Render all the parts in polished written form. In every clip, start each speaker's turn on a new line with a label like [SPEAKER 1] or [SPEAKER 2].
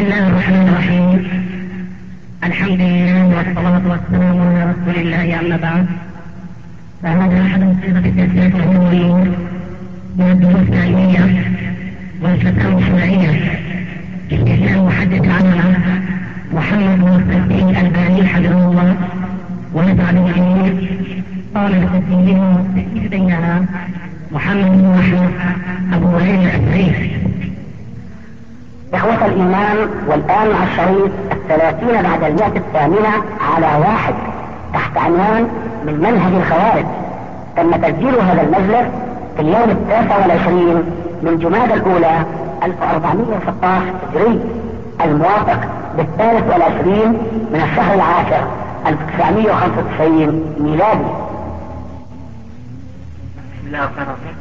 [SPEAKER 1] الله الرحمن الرحيم. الحمد لله والصلاة والسلام على رسول الله، أما بعد، فهذا أحد صيغة التسلية الأولين من الدروس العلمية والفتاوى الشرعية للشيخ المحدث العلامة محمد بن الدين الألباني حفظه الله ونفع بالعلم. قال بتسجيله بينها محمد بن أحمد أبو هريرة الأسري.
[SPEAKER 2] إخوة الإيمان، والآن مع الشريط 30 بعد 100 على 1 تحت عنوان من منهج الخوارج. تم تسجيل هذا المجلس في اليوم 29 من جمادى الأولى 1416 هجري، الموافق ب23 من الشهر العاشر 1995 ميلادي.
[SPEAKER 3] بسم الله الرحمن الرحيم.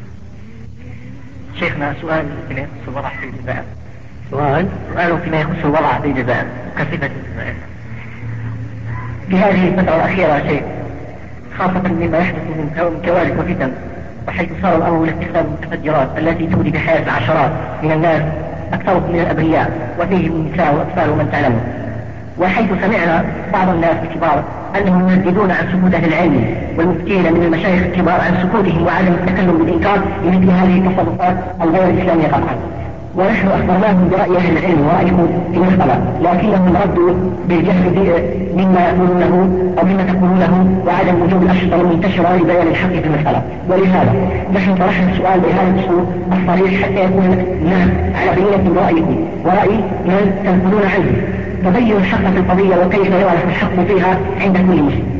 [SPEAKER 3] شيخنا، سؤال فيما يخص الوضع في الجزائر. سؤال فيما يخص الوضع في الجزائر كصفة الجزائر في هذه الفترة الأخيرة شيء، خاصة مما يحدث من كوارث وفتن، وحيث صار الأمر لاستخدام المتفجرات التي تودي بحياة العشرات من الناس، أكثرهم من الأبرياء وفيهم النساء والأطفال ومن تعلمون. وحيث سمعنا بعض الناس الكبار أنهم يرددون عن سكوت أهل العلم والمفتين من المشايخ الكبار عن سكوتهم وعدم التكلم بالإنكار لمثل هذه التصرفات الغير الإسلامية قطعا. ونحن أخبرناهم برأي أهل العلم ورأيكم في المسألة، لكنهم ردوا بالجهل مما يقولونه أو مما تقولونه وعدم وجود الأشرطة المنتشرة لبيان الحق في المسألة. ولهذا نحن طرحنا السؤال بهذا الأسلوب الصريح حتى يكون الناس على بينة برأيكم ورأي من تنقلون عنه، تبين الحق في القضية وكيف يعرف الحق فيها عند كل مسلم.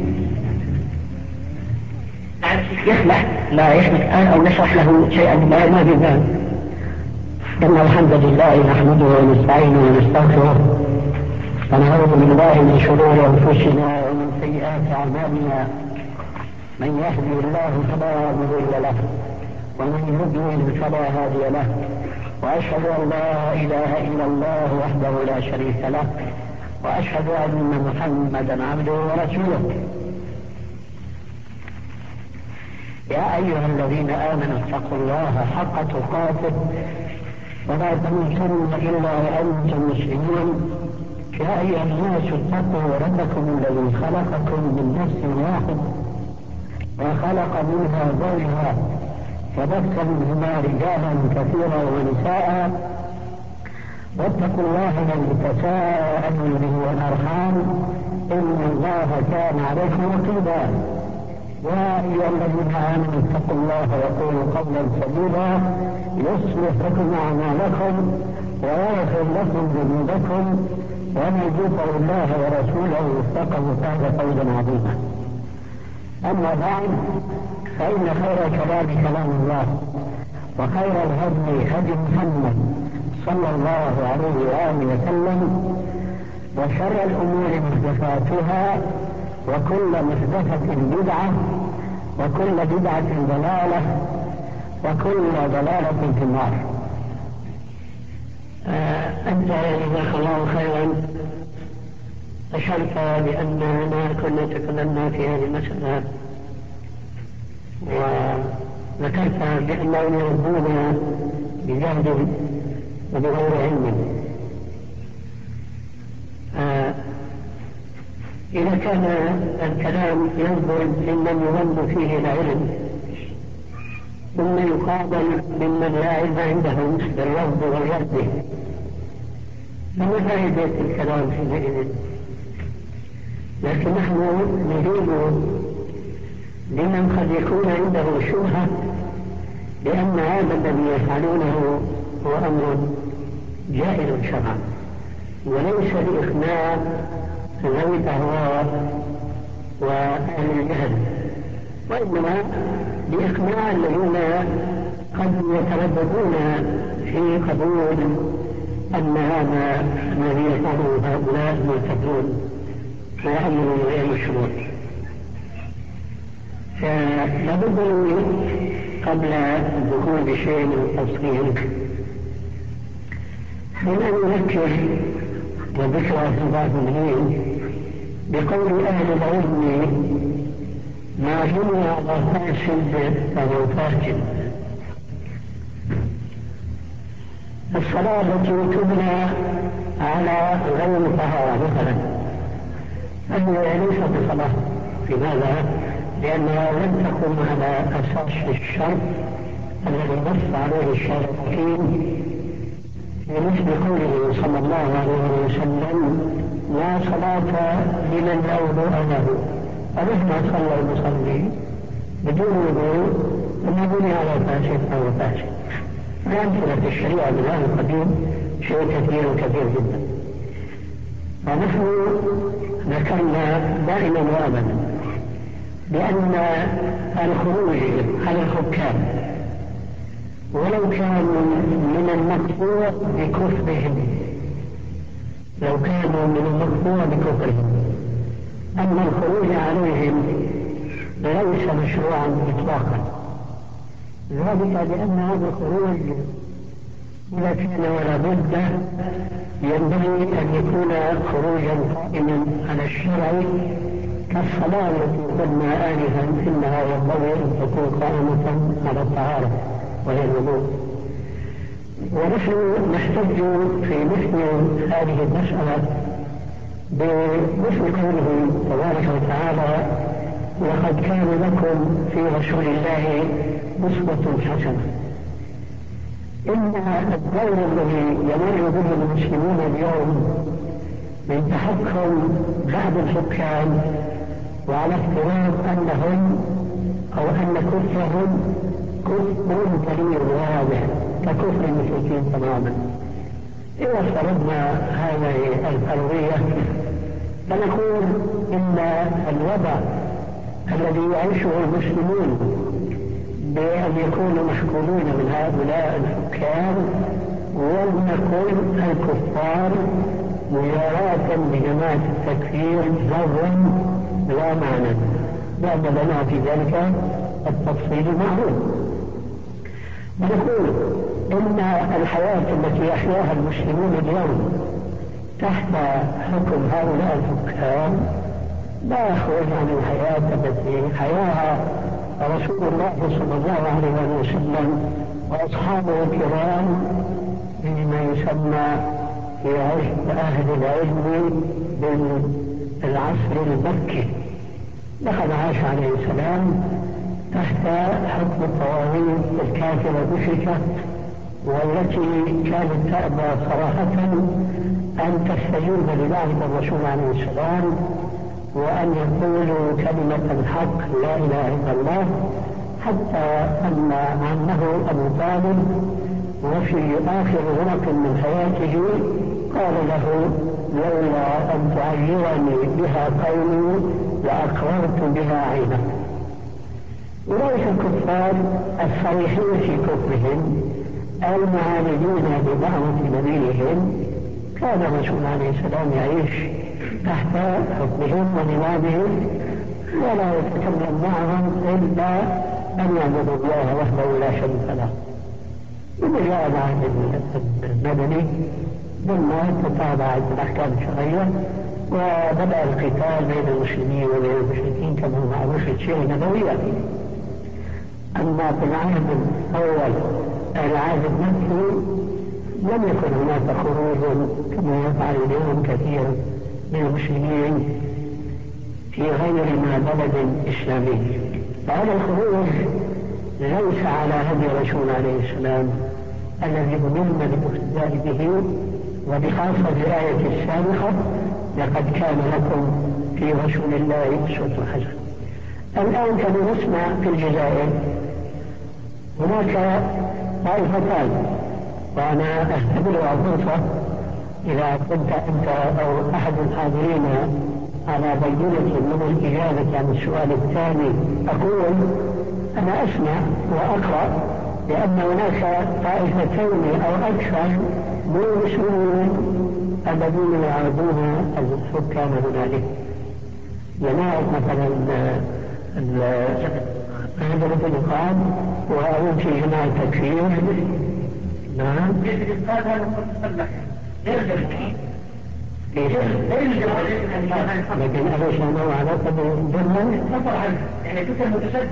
[SPEAKER 3] يسمح لا يسمح الآن أو نشرح له شيئا ما بذلك.
[SPEAKER 2] إن الحمد لله نحمده ونستعينه ونستغفره ونعوذ بالله من شرور أنفسنا ومن سيئات أعمالنا. من يهدي الله فلا مضل له ومن يضلل فلا هادي له، وأشهد أن لا إله إلا الله وحده لا شريك له، وأشهد أن محمدا عبده ورسوله. يا أيها الذين آمنوا اتقوا الله حق تقاته ولا تموتن إلا وأنتم مسلمون. يا أيها الناس اتقوا ربكم الذي خلقكم من نفس واحد وخلق منها زوجها وبث منهما رجالا كثيرا ونساء، واتقوا الله الذي تساءلون به والأرحام إن الله كان عليكم رقيبا. يا أيها الذين آمنوا اتقوا الله وقولوا قولا سديدا يصلح لكم أعمالكم ويغفر لكم ذنوبكم، ومن يطع الله ورسوله فقد فاز فوزا عظيما. أما بعد، فإن خير الكلام كلام الله، وخير الهدي هدي محمد صلى الله عليه وآله وسلم، وشر الأمور محدثاتها، وكل محدثة بدعة، وكل بدعة ضلالة، وكل ضلالة في النار. أنت جزاك الله خيرا أشرت بأننا كنا تكلمنا في هذه المسألة، وذكرت بأنهم يردون بجهل وبغير علم. إذا كان الكلام ينظر ممن يظن فيه العلم ثم يقابل ممن لا علم عندهم بالرفض والرد، فما فائدة الكلام حينئذ؟ لكن نحن نريد لمن قد يكون عنده شبهة بأن هذا الذي يفعلونه هو أمر جائز شرعا، وليس لإخناع ذوي الأهواء وأهل الجهل، وإنما لإقناع الذين قد يترددون في قبول أن هذا الذي يفعله هؤلاء مرتدون وأمر غير مشروع. فلابد قبل الدخول بشيء من التفصيل من أن نذكر وذكر صفات الدين بقول أهل العلم: ما بني على فاسد فهو فاسد. الصلاة التي تبنى على غير طهارة مثلا فهي ليس بصلاة. لماذا؟ لأنها لم تكن على أساس الشرط الذي نص عليه الشارع الحكيم في مثل قوله صلى الله عليه وسلم: لا صلاة لمن لا وضوء له. فمهما صلى المصلي بدون وضوء فما بني على فاسد أو فاسد. فأمثلة الشريعة بالله القديم شيء كثير جدا. ونحن ذكرنا دائما وابدا بأن الخروج على الحكام ولو كانوا من المقطوع بكفرهم أما الخروج عليهم ليس مشروعا إطلاقا. ذلك لأن هذا الخروج إذا كان ولا بد ينبغي أن يكون خروجا قائما على الشرع كالصلاة التي قلنا آنفا إنها ينبغي أن تكون قائمة على الطهارة وهي الوضوء. ونحن نحتج في مثل هذه المسألة بمثل قوله تبارك وتعالى: لقد كان لكم في رسول الله أسوة حسنة. إن الدور الذي يمر به المسلمون اليوم من تحكم بعض الحكام وعلى افتراض أنهم أو أن كفرهم كفر كبير واضح ككفر المشركين تماما. إذا افترضنا هذه الفرضية فنقول إن الوضع الذي يعيشه المسلمون بأن يكونوا محكومين من هؤلاء الحكام ولنقل الكفار مجاراة بجماعة التكفير لفظا لا معنى، لأن لنا في ذلك التفصيل معروف. ونقول إن الحياة التي يحياها المسلمون اليوم تحت حكم هؤلاء الحكام لا يخرج عن الحياة التي حياها رسول الله صلى الله عليه وسلم وأصحابه الكرام فيما يسمى في أهل العلم بالعصر المكي. لقد عاش عليه السلام تحت حكم الطواغيت الكافرة المشركة والتي كانت تأبى صراحة أن تستجيب لدعوة الرسول عليه السلام وأن يقولوا كلمة الحق لا إله إلا الله، حتى أن عمه أبو طالب وفي آخر ورق من حياته قال له: لولا أن تعيرني بها قومي لأقررت بها عينك. أولئك الكفار الصريحين في كفرهم المعاندين بدعوة نبيهم كان الرسول عليه السلام يعيش تحت حكمهم ونظامهم ولا يتكلم معهم إلا أن يعبدوا الله وحده لا شريك له. إذا جاء العهد المدني ثم تتابعت الأحكام الشرعية وبدأ القتال بين المسلمين وبين المشركين كما هو معروف في السيرة النبوية. أما في العهد الأول العهد المكي لم يكن هناك خروج كما يفعل اليوم كثير من المسلمين في غير ما بلد إسلامي. فهذا الخروج ليس على هدي الرسول عليه السلام الذي أمرنا بالاقتداء به، وبخاصة الآية السابقة: لقد كان لكم في رسول الله أسوة حسنة. الآن كما نسمع في الجزائر هناك طائفتان، وأنا أعتبرها فرصة إذا كنت أنت أو أحد الحاضرين على بينة من الإجابة عن السؤال الثاني. أقول أنا أسمع وأقرأ لأن هناك طائفتين أو أكثر من المسلمين الذين يعرضون الحكام هنالك. جماعة مثلا هذا الانتقاد وهذا في جماعة التكفير. نعم. لكن أليس له علاقة بالجنة؟ يعني كتب متشدد.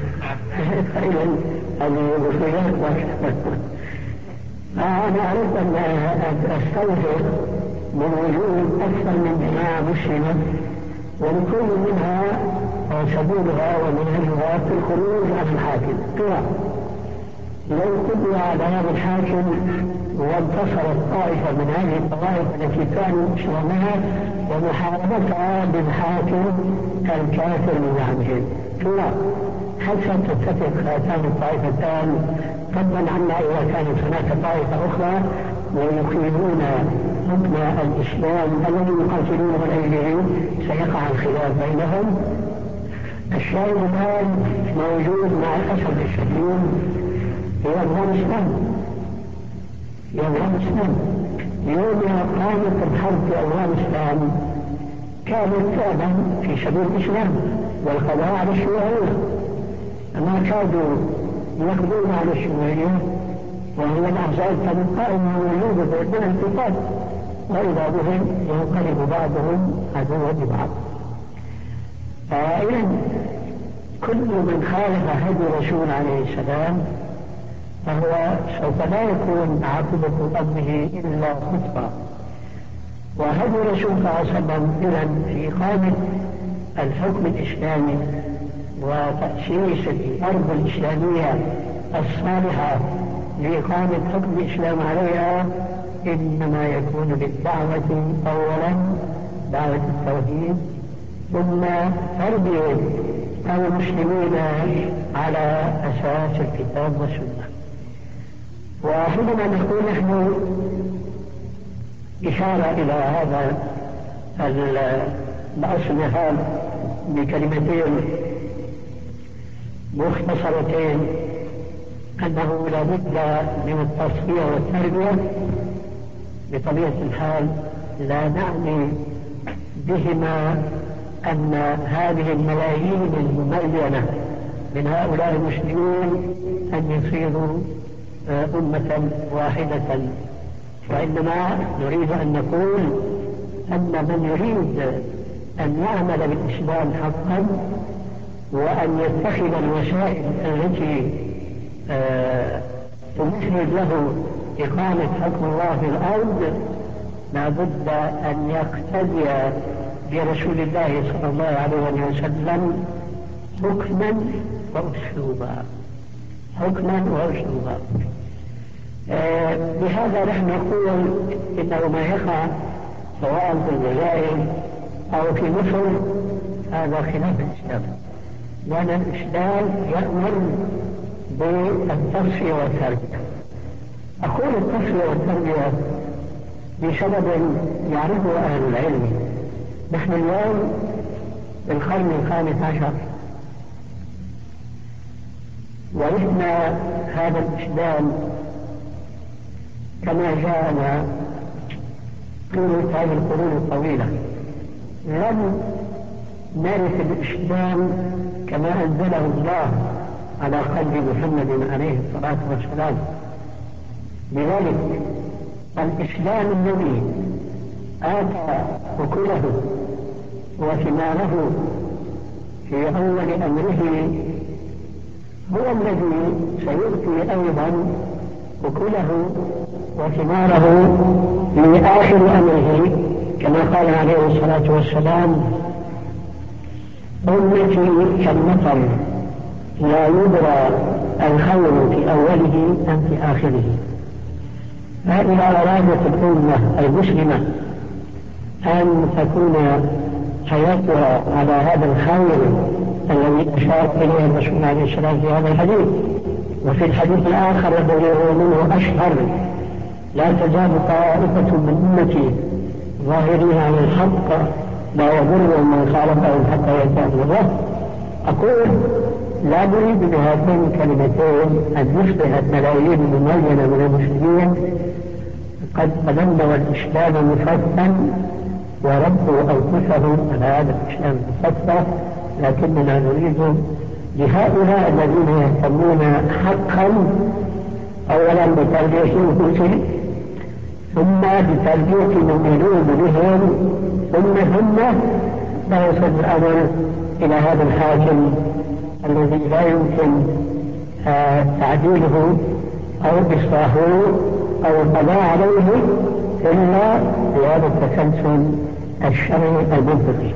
[SPEAKER 2] هذه وصيات. أنا أردت أن أستوثق من وجود أكثر من جماعة مسلمة، ولكل منها سبيلها ومنهجها في الخروج عن الحاكم. لو قضي على هذا الحاكم وانتصرت طائفة من هذه الطوائف التي كانوا يسلمها ومحاربتها بالحاكم الكافر بزعمهم، حتى تتفق هاتان الطائفتان، فضلا عنا إذا كانت هناك طائفة أخرى ويقيمون حكم الإسلام الذي يقاتلون من أجله، سيقع الخلاف بينهم. الشاهد الآن موجود مع الأسف الشديد في أفغانستان. يوم قامت الحرب في أفغانستان كانت فعلا في سبيل الإسلام والقضاء على الشيوعية، ما كادوا يقضون على الشيوعية، وهي الأحزاب كانت قائمة موجودة بين الانتقاد، وإذا بهم ينقلب بعضهم عدوا لبعض. فإذا كل من خالف هدي الرسول عليه السلام فهو سوف لا يكون عاقبة أمره إلا خطأ. وهدي الرسول صلى الله عليه وسلم إذن في إقامة الحكم الإسلامي وتأسيس الأرض الإسلامية الصالحة لإقامة حكم الإسلام عليها إنما يكون بالدعوة أولا، دعوة التوحيد، ثم تربية المسلمين على أساس الكتاب والسنة. وحينما نقول نحن إشارة إلى هذا الأصل هذا بكلمتين مختصرتين، أنه لا بد من التصفية والتربية، بطبيعة الحال لا نعني بهما أن هذه الملايين المميزة من هؤلاء المسلمين أن يصيروا أمة واحدة، وإنما نريد أن نقول أن من يريد أن يعمل بالإسلام حقا وأن يتخذ الوسائل التي تمهد له إقامة حكم الله في الأرض لا بد أن يقتدي برسول الله صلى الله عليه وسلم حكما وأسلوبا. بهذا نحن نقول إنه ما يقع سواء في الجزائر أو في مصر هذا خلاف الإسلام، لأن الإسلام يأمر بالتصفية والتربية. أقول التصفية والتربية بسبب يعرفه أهل العلم. نحن اليوم في القرن 15 ورثنا هذا الإسلام كما جاءنا طول هذه القرون الطويلة. لم نرث الإسلام كما أنزله الله على قلب محمد عليه الصلاة والسلام. لذلك الإسلام الذي آتى أكله وثماره في أول أمره هو الذي سيؤتي أيضا أكله وثماره في آخر أمره، كما قال عليه الصلاة والسلام: أمتي كالمطر لا يدرى الخير في أوله أم في آخره. فإذا أرادت الأمة المسلمة أن تكون حياتها على هذا الخير الذي أشار إليه الرسول عليه السلام في هذا الحديث، وفي الحديث الآخر الذي هو منه أشهر: لا تزال طائفة من أمتي ظاهرين على الحق لا يضرهم من خالفهم حتى يأتي أمر الله. أقول لا نريد بهاتين الكلمتين أن يصبح الملايين المميزة من المسلمين قد تبنوا الإسلام مفتًا وربوا أنفسهم على هذا الإسلام المفتً، لكننا نريد لهؤلاء الذين يهتمون حقا أولا بتربية الأنفس، ثم بتربية من يلوذ بهم، ثم لا يصل الأمر إلى هذا الحاكم الذي لا يمكن تعديله أو إصلاحه أو القضاء عليه إلا بهذا التسلسل الشرعي المنطقي.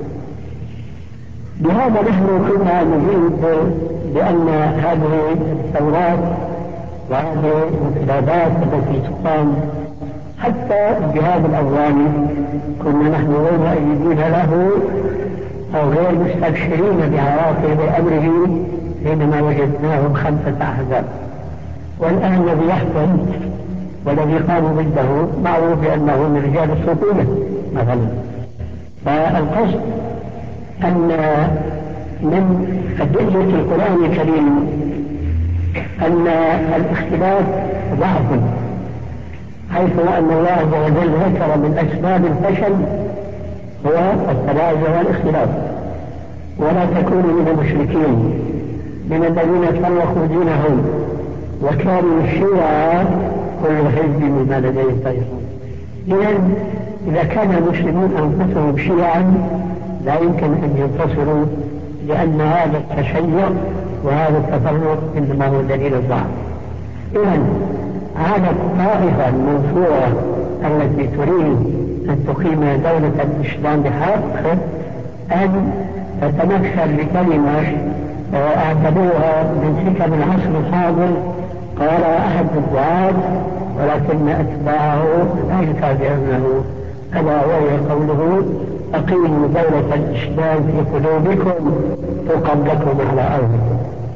[SPEAKER 2] بهذا نحن كنا نجيب بأن هذه الثورات وهذه الانقلابات التي تقام حتى الجهاد الأفغاني كنا نحن غير مؤيدين له أو غير مستبشرين بعواقب أمره حينما وجدناهم 5 أحزاب، والآن الذي يحكم والذي قاموا ضده معروف بأنه من رجال الصوفية مثلا. فالقصد أن من أدلة القرآن الكريم أن الاختلاف ضعف، حيث أن الله عز وجل ذكر من أسباب الفشل هو التنازع والاختلاف. ولا تكونوا من المشركين من الذين فرقوا دينهم وكانوا شيعا كل حزب بما لديهم فرحون. إذن إذا كان المسلمون أنفسهم شيعا لا يمكن أن ينتصروا، لأن هذا التشيع وهذا التفرق إنما هو دليل الضعف. إذن على الطائفة المنصورة التي تريد أن تقيم دولة الإسلام بحق أن تتمثل بكلمة اعتبروها من حكم العصر الحاضر قال أحد الدعاة ولكن أتباعه لا يتابعونه، ألا وهي قوله أقيموا دولة الإسلام في قلوبكم تقم لكم على أرضكم.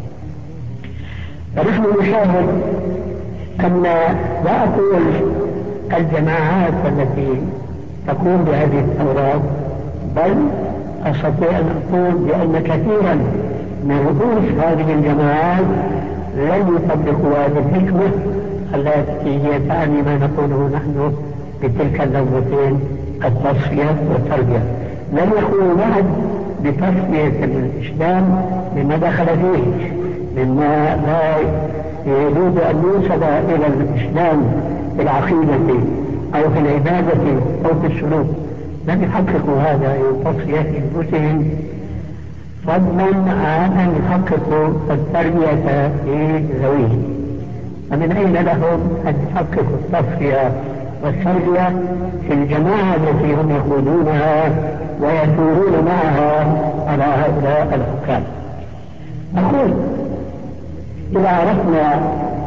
[SPEAKER 2] فنحن نشاهد أن لا أقول الجماعات التي تقوم بهذه الثورات، بل أستطيع أن أقول بأن كثيرا من رؤوس هذه الجماعات لم يطبقوا هذه الحكمة التي هي تعني ما نقوله نحن بتلك اللفظتين التصفية والتربية. لم يقولوا بعد بتصفية الإسلام مما دخل فيه مما لا يريد أن يوصل إلى الإسلام في العقيدة أو في العبادة أو في السلوك. لم يحققوا هذا تصفية أنفسهم، فضلا عن أن يحققوا التربية في ذويهم. فمن أين لهم أن يحققوا التصفية والتربية في الجماعة التي هم يقودونها ويثورون معها على هؤلاء الحكام؟ أقول إذا عرفنا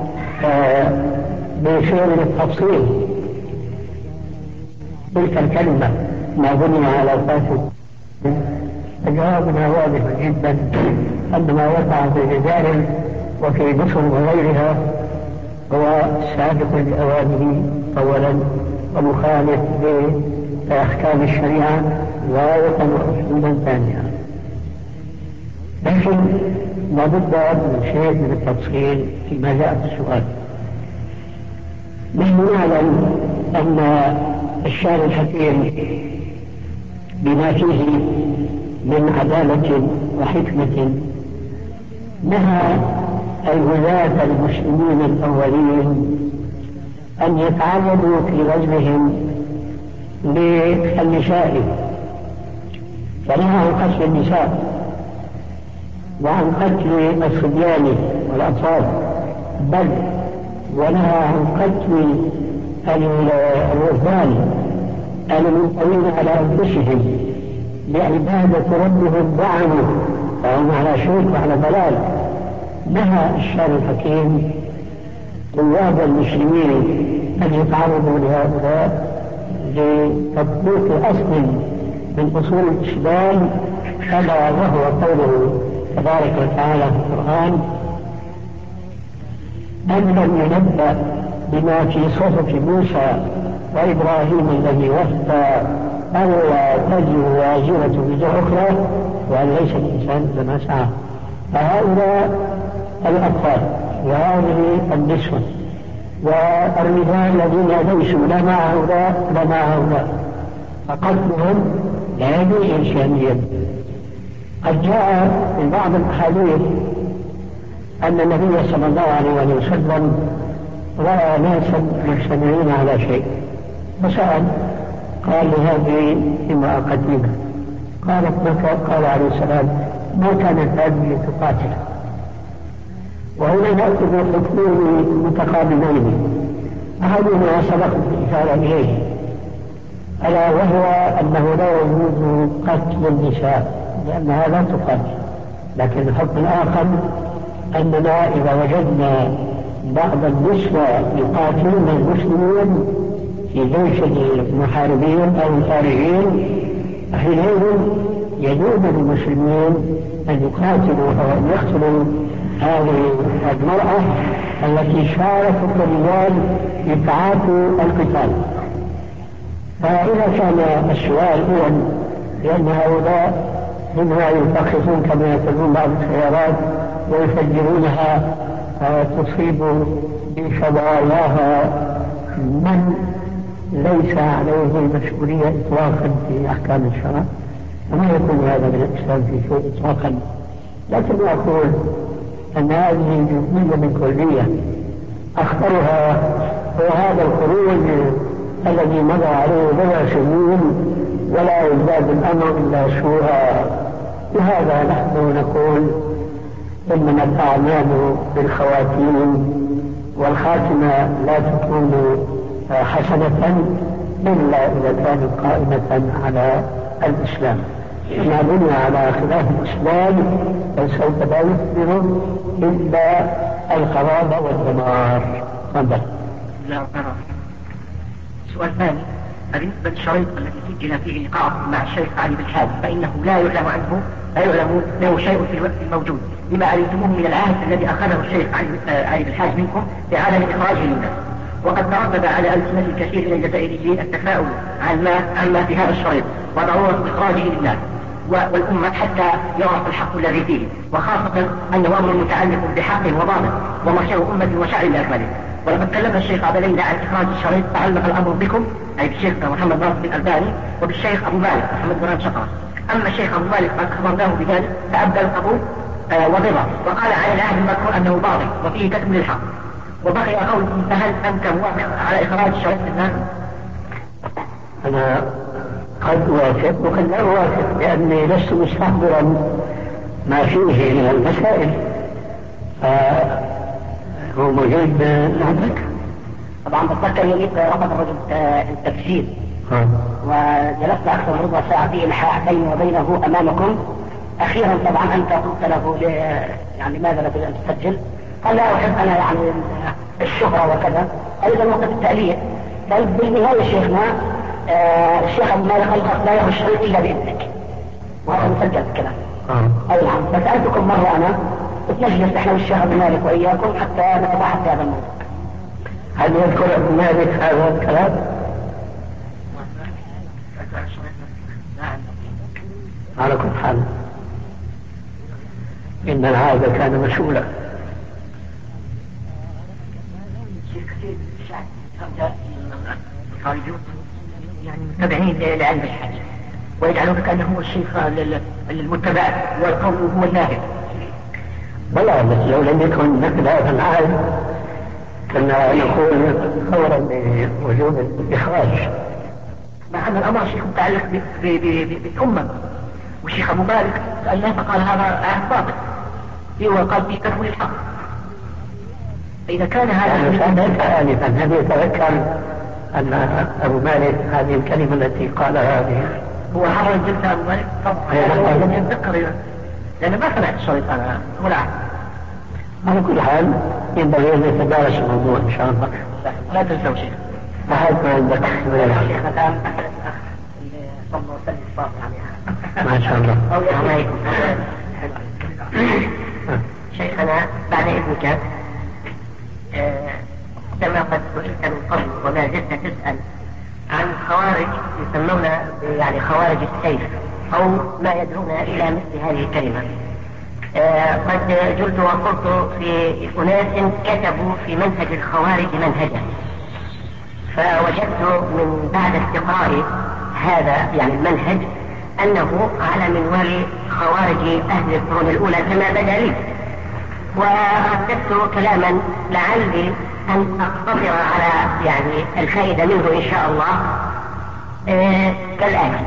[SPEAKER 2] بشيء من التفصيل تلك الكلمة ما بني على أساس، جوابنا واضح جدا أن ما وقع في الجزائر وفي مصر وغيرها هو سابق لأوانه أولا ومخالف لأحكام الشريعة غاية وأسلوبا ثانيا. لكن لابد من شيء من التفصيل فيما جاء في السؤال. نحن نعلم أن الشارع الحكيم بما فيه من عدالة وحكمة نهى الولاة المسلمين الأولين أن يتعرضوا في غزوهم للنساء، فنهى عن قتل النساء وعن قتل الصبيان والأطفال، بل ونهى عن قتل الرهبان المنطوين على أنفسهم لعبادة ربهم دعموا فهم على شرك وعلى ضلال. نهى الشارع الحكيم طلاب المسلمين أن يتعرضوا لهؤلاء لتطبيق أصل من أصول الإسلام، ألا وهو قوله تبارك وتعالى في القرآن: أن لم ينبأ بما في صحف موسى وإبراهيم الذي وفى ألا تزر وازرة وزر أخرى وأن ليس الإنسان إلا ما سعى. فهؤلاء الأطفال وهذه النسوة والرجال الذين ليسوا لا مع هؤلاء لا مع هؤلاء فقتلهم لا يجوز إنسانيا. قد جاء في بعض الأحاديث أن النبي صلى الله عليه وسلم رأى ناسا مجتمعين على شيء فسأل قال لهذه امرأة قديمة قالت قال عليه السلام: ما كانت هذه تقاتل. وهنا نأخذ حكمين متقابلين، أحدهما سبق الإشارة إليه ألا وهو أنه لا يجوز قتل النساء لأنها لا تقتل، لكن الحكم الآخر أننا إذا وجدنا بعض النسوة يقاتلون المسلمين في جيش المحاربين أو الخارجين، حينئذ يجوز للمسلمين أن يقاتلوا أو أن يقتلوا هذه المرأة التي شاركت الرجال في تعاطي القتال. فإذا كان السؤال هو لأن هؤلاء منها يلتقطون كما يقولون بعض السيارات ويفجرونها تصيب بشظاياها من ليس عليه مسؤولية إطلاقا في أحكام الشرع، وما يكون هذا من الإسلام في شيء إطلاقا. لكن أقول أن هذه جزئية من كلية أخطرها هو هذا الخروج الذي مضى عليه 7 سنين ولا يزداد الأمر إلا سوءا. لهذا نحن نقول إنما الأعمال بالخواتيم، والخاتمة لا تكون حسنة إلا إذا كانت قائمة على الإسلام. ما بني على خلاف الإسلام فسوف لا يثمر إلا الخراب والدمار. تفضل.
[SPEAKER 3] لا أرى. سؤال ثاني، بالنسبة للشريط الذي سجل فيه لقاء مع الشيخ علي بالحاج فإنه لا يعلم عنه، لا يعلم له شيء في الوقت الموجود بما علمتموه من العهد الذي أخذه الشيخ علي بالحاج منكم بعدم إخراجه للناس، وقد تردد على ألسنة الكثير من الجزائريين التفاؤل عما في هذا الشريط وضرورة إخراجه للناس والأمة حتى يعرف الحق الذي فيه، وخاصة أنه أمر متعلق بحق وضابط ومصير أمة وشعب بأكمله. ولقد كلم الشيخ أبا ليلى عن إخراج الشريط تعلق الأمر بكم، أي بالشيخ محمد ناصر الألباني وبالشيخ أبو مالك محمد برهان شقرة. أما الشيخ أبو مالك قد خبرناه بذلك فأبدى القبول وضرر، وقال عن العهد المذكور أنه باطل وفيه كتم للحق. وبقي قولكم فهل أنت موافق على إخراج الشريط للناس؟
[SPEAKER 2] أنا قد وافق وقد لا أوافق لأني لست مستحضرا ما فيه من المسائل. هو موجود عندك؟
[SPEAKER 3] طبعا بتذكر يوميت رفض الرجل التفسير وجلست أكثر من ربع ساعة في إلحاح بيني وبينه أمامكم. أخيرا طبعا أنت قلت له يعني ماذا لابد أن تسجل؟ قال لا أحب أنا يعني الشهرة وكذا، أيضا وقت التأليف. بالنهاية شيخنا الشيخ أبو مالك قال لا يخرج شيء إلا بإذنك، وهذا مسجل الكلام. أي نعم. فسألتكم مرة أنا نجلس نحن والشيخ أبو مالك وإياكم حتى نتباحث في هذا الموضوع.
[SPEAKER 2] هل يذكر أبو مالك هذا الكلام؟ على كل حال إن هذا كان مسؤولا.
[SPEAKER 3] يعني متبعين لعلم الحج ويجعلون كأنه هو الشيخ المتبع والقول هو الناهب.
[SPEAKER 2] ولا لو لم يكن مثل هذا العهد كنا نقول فورا بوجوب الإخراج،
[SPEAKER 3] مع أن الأمر شيخ متعلق بالأمة. والشيخ أبو مالك سألناه فقال هذا عهد باطل، هو قال فيه كتم الحق. فإذا كان هذا
[SPEAKER 2] آنفا هل يتذكر أن أبو مالك هذه الكلمة التي قالها هذه
[SPEAKER 3] هو حضر الجلسة أبو مالك؟ طبعا لم يتذكر لأن ما سمعت الشريط أنا ولا عهد.
[SPEAKER 2] على كل حال ينبغي أن يتدارس الموضوع إن شاء الله.
[SPEAKER 3] لا تنسوا شيء.
[SPEAKER 2] أحد ما عندك
[SPEAKER 3] شيخ الآن اللي صلى وسلم الصلاة عليها
[SPEAKER 2] ما شاء الله.
[SPEAKER 3] شيخنا بعد إذنك كما قد سئلت من قبل وما زلت تسأل عن خوارج يسمون يعني خوارج السيف أو ما يدعون إلى مثل هذه الكلمة. قد جلت وقلت في أناس كتبوا في منهج الخوارج منهجا، فوجدت من بعد استقراء هذا يعني المنهج أنه على منوال خوارج أهل القرون الأولى كما بدا لي، ورددت كلاما لعلي أن أقتصر على يعني الفائدة منه إن شاء الله كالآتي: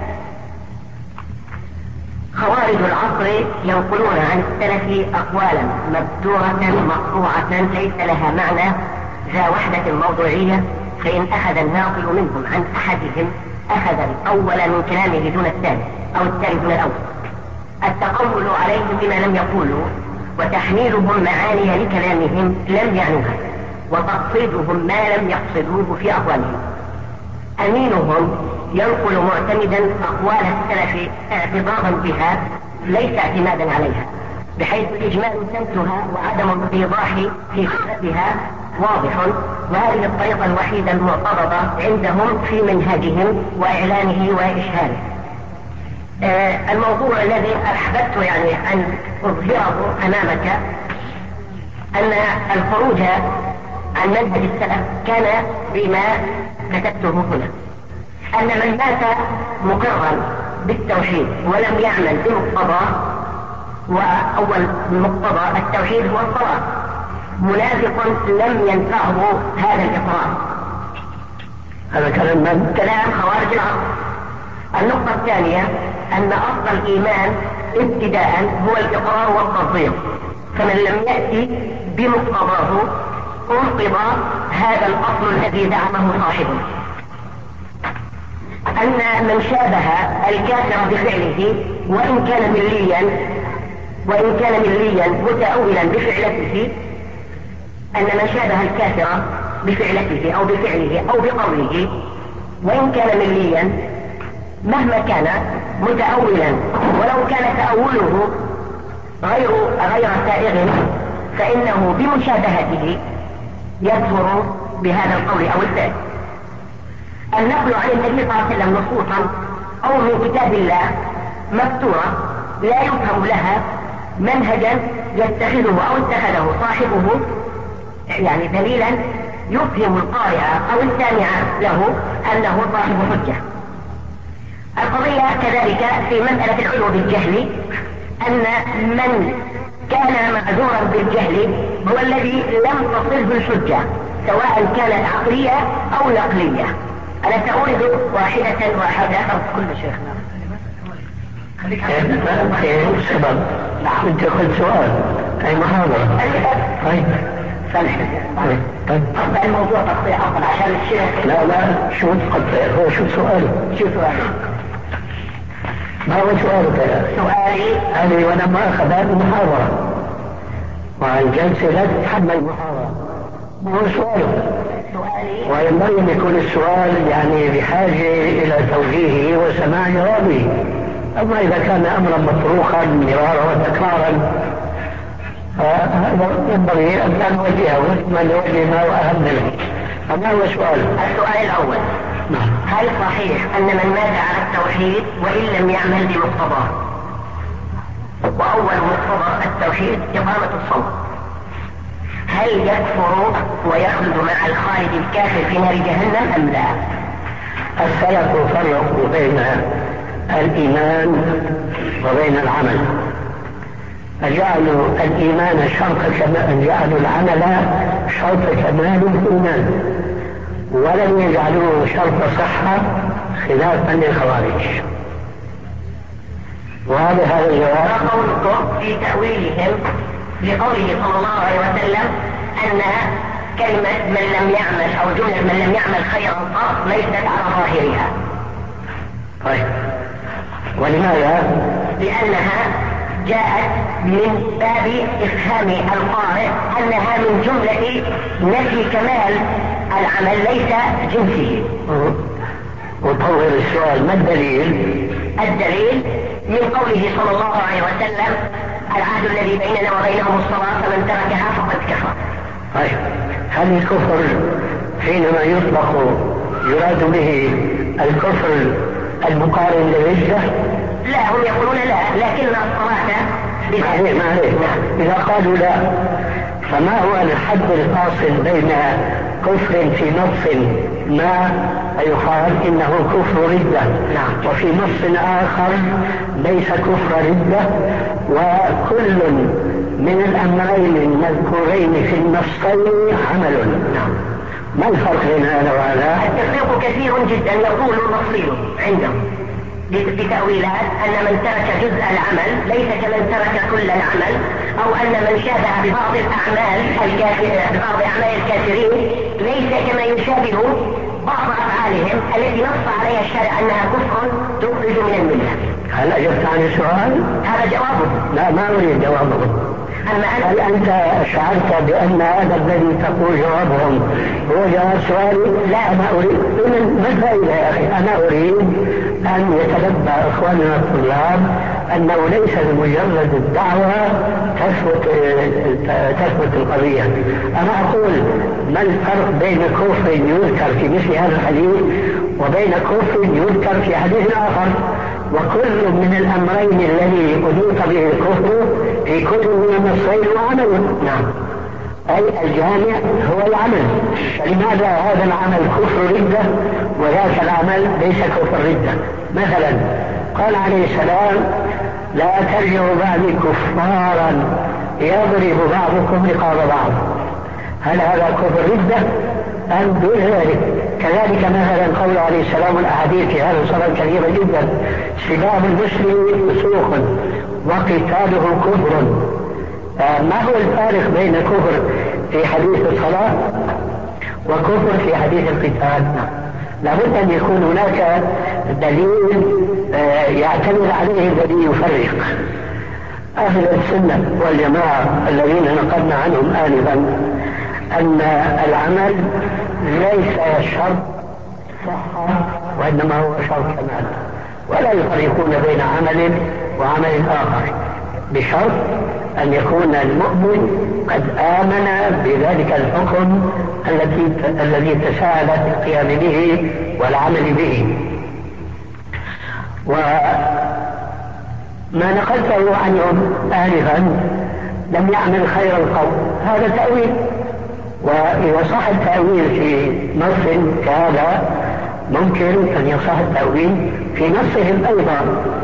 [SPEAKER 3] خوارج العصر ينقلون عن السلف أقوالا مبتورة مقطوعة ليس لها معنى ذا وحدة موضوعية، فإن أخذ الناقل منهم عن أحدهم
[SPEAKER 1] أخذ الأول من كلامه دون الثاني أو الثاني دون الأول. التقول عليهم بما لم يقولوا وتحميلهم معاني لكلامهم لم يعنوها وتقصيدهم ما لم يقصدوه في أقوالهم. أمينهم ينقل معتمدا أقوال السلف اعتبارا بها ليس اعتمادا عليها، بحيث إجمال سمتها وعدم الإيضاح في فكرتها واضح، وهذه الطريقة الوحيدة المعترضة عندهم في منهجهم وإعلانه وإشهاره. الموضوع الذي أحببت أن أظهره أمامك أن الخروج عن منهج السلف كان بما كتبته هنا، أن من مات مقرا بالتوحيد ولم يعمل بمقتضاه، وأول مقتضى التوحيد هو الصلاة، منافق لم ينفعه هذا الإقرار.
[SPEAKER 2] هذا كلام من؟
[SPEAKER 1] كلام خوارج العصر. النقطة الثانية أن أصل الإيمان ابتداء هو الإقرار والتصديق، فمن لم يأتي بمقتضاه انقض هذا الأصل الذي دعمه صاحبه. أن من شابه الكافر بفعله وإن كان مليا متأولا بفعلته، أن من شابه الكافر بفعلته أو بفعله أو بقوله وإن كان مليا مهما كان متأولا ولو كان تأوله غير سائغ، فإنه بمشابهته يكفر بهذا القول أو الفعل. النقل عن النبي صلى الله عليه وسلم نصوصا أو من كتاب الله مكتورة لا يفهم لها منهجا يتخذه أو اتخذه صاحبه دليلا يفهم القارئ أو السامع له أنه صاحب حجة. القضية كذلك في مسألة العلو بالجهل، أن من كان معذورا بالجهل هو الذي لم تصله الحجة سواء كانت عقلية أو نقلية. أنا سأورد واحدة كل شيخنا.
[SPEAKER 2] سبب انت قلت سؤال اي محاضرة. طيب
[SPEAKER 1] سامح.
[SPEAKER 2] طيب
[SPEAKER 1] الموضوع تقطيع أصلا عشان الشيخ.
[SPEAKER 2] لا شو تقطيع؟ هو شو سؤالي؟ ما هو سؤالك؟
[SPEAKER 1] سؤالي
[SPEAKER 2] أنا وأنا ما أخذ هذه المحاضرة والجلسة لا تتحمل محاضرة. ما هو سؤالك؟ وينبغي أن يكون السؤال بحاجة إلى توجيهه وسماع جوابه. أما إذا كان أمرا مطروحا مرارا وتكرارا فهذا ينبغي أن نوجهه ثم نوجه ما هو أهم منه. فما هو سؤال؟
[SPEAKER 1] السؤال الأول: هل صحيح أن من مات على التوحيد وإن لم يعمل بمقتضاه، وأول مقتضى التوحيد إقامة الصوم، هل يكفر ويخلد مع الخالد الكافر في نار جهنم أم لا؟
[SPEAKER 2] السلف فرقوا بين الإيمان وبين العمل، فجعلوا الإيمان جعلوا العمل شرط كمال الإيمان، ولم يجعلوه شرط صحة خلافا للخوارج. وهذا الجواب
[SPEAKER 1] قولكم في تأويلهم لقوله صلى الله عليه وسلم أن كلمة من لم يعمل أو جملة من لم يعمل خيرا قط ليست على ظاهرها.
[SPEAKER 2] طيب ولماذا؟
[SPEAKER 1] لأنها جاءت من باب إفهام القارئ أنها من جملة نفي كمال العمل ليس جنسه.
[SPEAKER 2] وطور السؤال: ما الدليل؟
[SPEAKER 1] الدليل من قوله صلى الله عليه وسلم: العهد الذي بيننا وبينهم الصلاة فمن تركها فقد كفر.
[SPEAKER 2] طيب هل الكفر حينما يطلق يراد به الكفر المقارن للردة؟
[SPEAKER 1] لا، هم يقولون لا، لكن الصلاة
[SPEAKER 2] ما عليه. إذا قالوا لا فما هو الحد الفاصل بين كفر في نص ما فيقال إنه كفر ردة، وفي نص آخر ليس كفر ردة، وكل من الأمرين المذكورين في النصين عمل؟ ما الفرق بين هذا وهذا؟
[SPEAKER 1] التفريق كثير جدا يقول نصيله عندهم بتأويلات أن من ترك جزء العمل ليس كمن ترك كل العمل، أو أن من شابه ببعض أعمال الكافرين ليس كما يشابه بعض أفعالهم التي نص عليها الشارع أنها كفر تخرج من الملة.
[SPEAKER 2] هل أجبت عن السؤال؟
[SPEAKER 1] هذا جوابه.
[SPEAKER 2] لا، ما أريد جوابه. هل أنت شعرت بأن هذا الذي تقول جوابهم هو جواب سؤالي؟
[SPEAKER 1] لا،
[SPEAKER 2] أنا أريد. ما الفائدة يا أخي؟ أنا أريد أن يتنبأ إخواننا الطلاب أنه ليس بمجرد الدعوة تثبت القضية. أنا أقول ما الفرق بين كفر يذكر في مثل هذا الحديث وبين كفر يذكر في حديث آخر؟ وكل من الأمرين الذي أضيف به الكفر في كل من النصين وعمل. نعم، أي الجامع هو العمل. فلماذا هذا العمل كفر ردة وذاك العمل ليس كفر ردة؟ مثلا قال عليه السلام لا ترجعوا بعدي كفارا يضرب بعضكم رقاب بعض. هل هذا كفر ردة أم دون ذلك؟ كذلك مثلا قول عليه السلام الأحاديث في هذا الصلاة كثيرة جدا: سباب المسلم فسوق وقتاله كفر. ما هو الفارق بين كفر في حديث الصلاة وكفر في حديث القتال؟ لابد أن يكون هناك دليل يعتمد عليه الذي يفرق. أهل السنة والجماعة الذين نقلنا عنهم آنفا أن العمل ليس شرط صحة وإنما هو شرط كمال، ولا يفرقون بين عمل وعمل آخر بشرط أن يكون المؤمن قد آمن بذلك الحكم الذي تساءل في القيام به والعمل به. وما نقلته عنهم آنفا لم يعمل خير القول، هذا تأويل. وإذا صح التأويل في نص كهذا ممكن أن يصح التأويل في نصهم أيضا.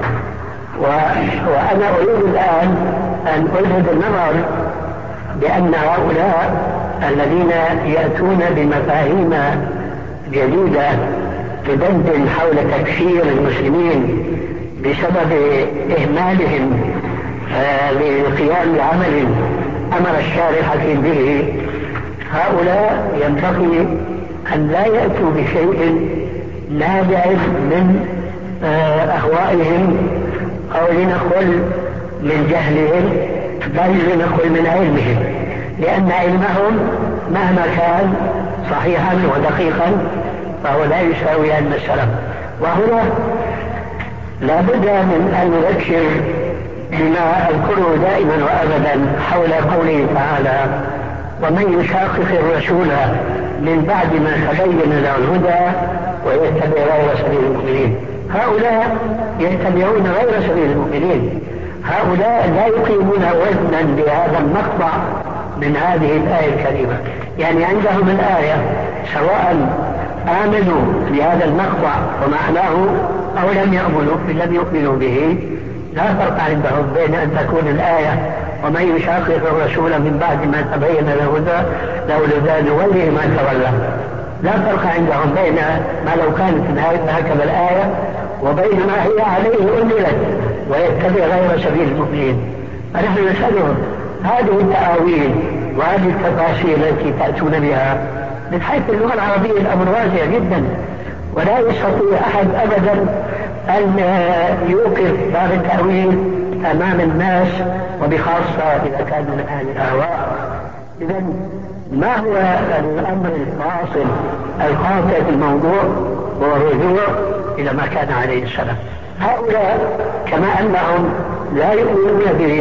[SPEAKER 2] وأنا أريد الآن أن ألفت النظر بأن هؤلاء الذين يأتون بمفاهيم جديدة تدندن حول تكفير المسلمين بسبب إهمالهم للقيام بعمل أمر الشارع الحكيم به، هؤلاء ينبغي أن لا يأتوا بشيء نابع من أهوائهم أو لنقل من جهلهم، بل لنقل من علمهم، لأن علمهم مهما كان صحيحا ودقيقا فهو لا يساوي علم السلف. وهنا لا بد من أن نذكر بما أذكره دائما وأبدا حول قوله تعالى: ومن يشاقق الرسول من بعد ما تبين له الهدى ويتبع غير سبيل المؤمنين. هؤلاء يتبعون غير سبيل المؤمنين، هؤلاء لا يقيمون وزنا بهذا المقطع من هذه الآية الكريمة. يعني عندهم الآية سواء آمنوا بهذا المقطع ومعناه أو لم يؤمنوا به، لا فرق عندهم بين أن تكون الآية ومن يشاقق الرسول من بعد ما تبين له الهدى نوله ما تولى. لا فرق عندهم بين ما لو كانت هكذا الآية وبين ما هي عليه أنزلت ويتبع غير سبيل المؤمنين. فنحن نسألهم هذه التأويل وهذه التفاسير التي تأتون بها من حيث اللغة العربية الأمر واسع جدا، ولا يستطيع أحد أبدا أن يوقف باب التأويل أمام الناس، وبخاصة إذا كان من أهل الأهواء. إذن ما هو الأمر الفاصل القاطع في الموضوع؟ هو الرجوع إلى ما كان عليه السلام. هؤلاء كما أنهم لا يؤمنون